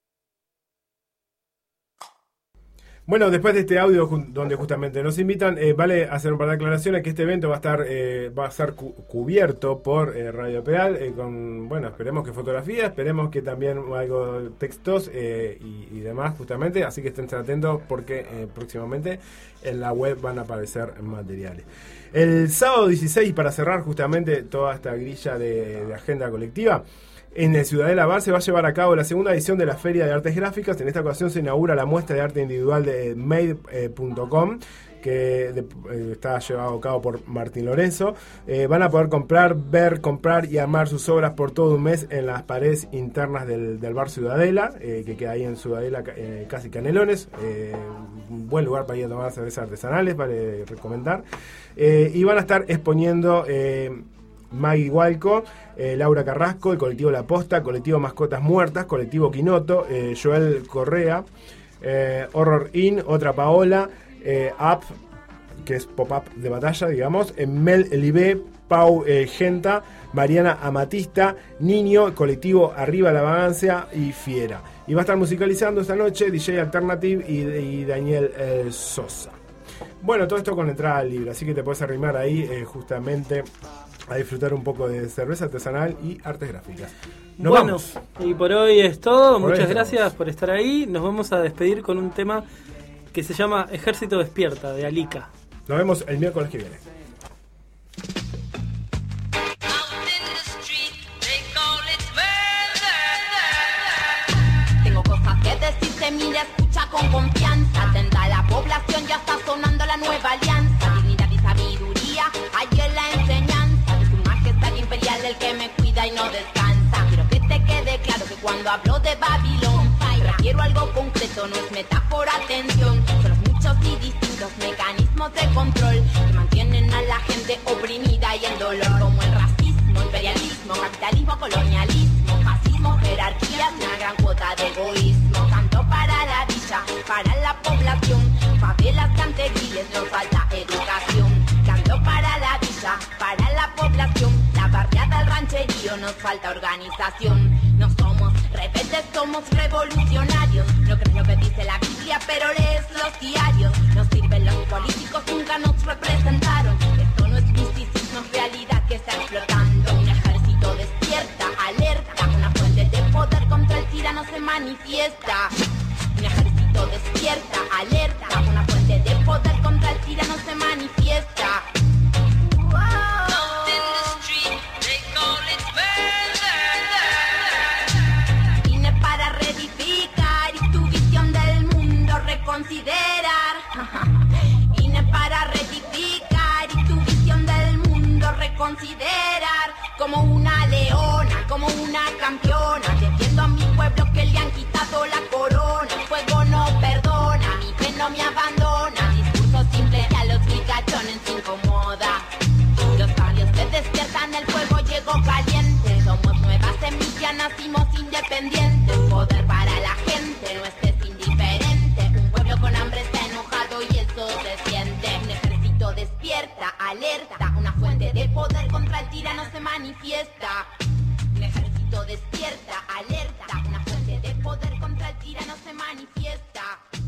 Bueno, después de este audio donde justamente nos invitan, vale hacer un par de aclaraciones que este evento va a ser cubierto por Radio Pedal con, bueno, esperemos que fotografías, esperemos que también algo de textos y demás justamente, así que estén atentos porque próximamente en la web van a aparecer materiales. El sábado 16, para cerrar justamente toda esta grilla de agenda colectiva, en el Ciudadela Bar se va a llevar a cabo la segunda edición de la Feria de Artes Gráficas. En esta ocasión se inaugura la muestra de arte individual de made.com, que está llevado a cabo por Martín Lorenzo. Van a poder comprar y armar sus obras por todo un mes en las paredes internas del Bar Ciudadela, que queda ahí en Ciudadela, casi Canelones. Un buen lugar para ir a tomar cervezas artesanales, vale recomendar. Y van a estar exponiendo Maggie Walco, Laura Carrasco, el colectivo La Posta, colectivo Mascotas Muertas, colectivo Quinoto, Joel Correa, Horror In, Otra Paola, Up, que es pop-up de batalla, digamos, Mel Libé, Pau Genta, Mariana Amatista, Niño, colectivo Arriba la Vagancia y Fiera. Y va a estar musicalizando esta noche DJ Alternative y Daniel Sosa. Bueno, todo esto con entrada libre, así que te puedes arrimar ahí justamente a disfrutar un poco de cerveza artesanal y artes gráficas. Nos vamos. Y por hoy es todo. Muchas gracias por estar ahí. Nos vamos a despedir con un tema que se llama Ejército Despierta, de Alika. Nos vemos el miércoles que viene. Tengo cosas que decirte, mira, escucha con confianza. Atenta a la población, ya está sonando la nueva alianza. Dignidad y sabiduría, hay en la enseñanza de su majestad imperial, el que me cuida y no descansa. Quiero que te quede claro que cuando hablo de Babilón, refiero a algo concreto, no es metáfora, atención. Son los muchos y distintos mecanismos de control que mantienen a la gente oprimida y en dolor, como el racismo, imperialismo, capitalismo, colonialismo, fascismo, jerarquías, una gran cuota de egoísmo. Canto para la villa, para la población, favelas, canteriles, nos falta educación. Canto para la villa, para la población, la barriada, el rancherío, nos falta organización. No somos rebeldes, somos revolucionarios. No crees lo que dice la Biblia, pero lees los diarios. Nos sirven los políticos, nunca nos representaron. Esto no es misticismo, es realidad que está explotando. Un ejército despierta, alerta, una fuente de poder contra el tirano se manifiesta. Un ejército despierta, alerta, una fuente de poder contra el tirano se manifiesta. Vine para reedificar y tu visión del mundo reconsiderar. Vine para reedificar y tu visión del mundo reconsiderar. Como una leona, como una campeona, defiendo a mi pueblo que le han quitado la corona. El fuego no perdona, mi fe no me abandona. Discurso simple a los picachones. nacimos independientes. Poder para la gente, no estés indiferente. Un pueblo con hambre está enojado y eso se siente. Un ejército despierta, alerta. Una fuente de poder contra el tirano se manifiesta. Un ejército despierta, alerta. Una fuente de poder contra el tirano se manifiesta.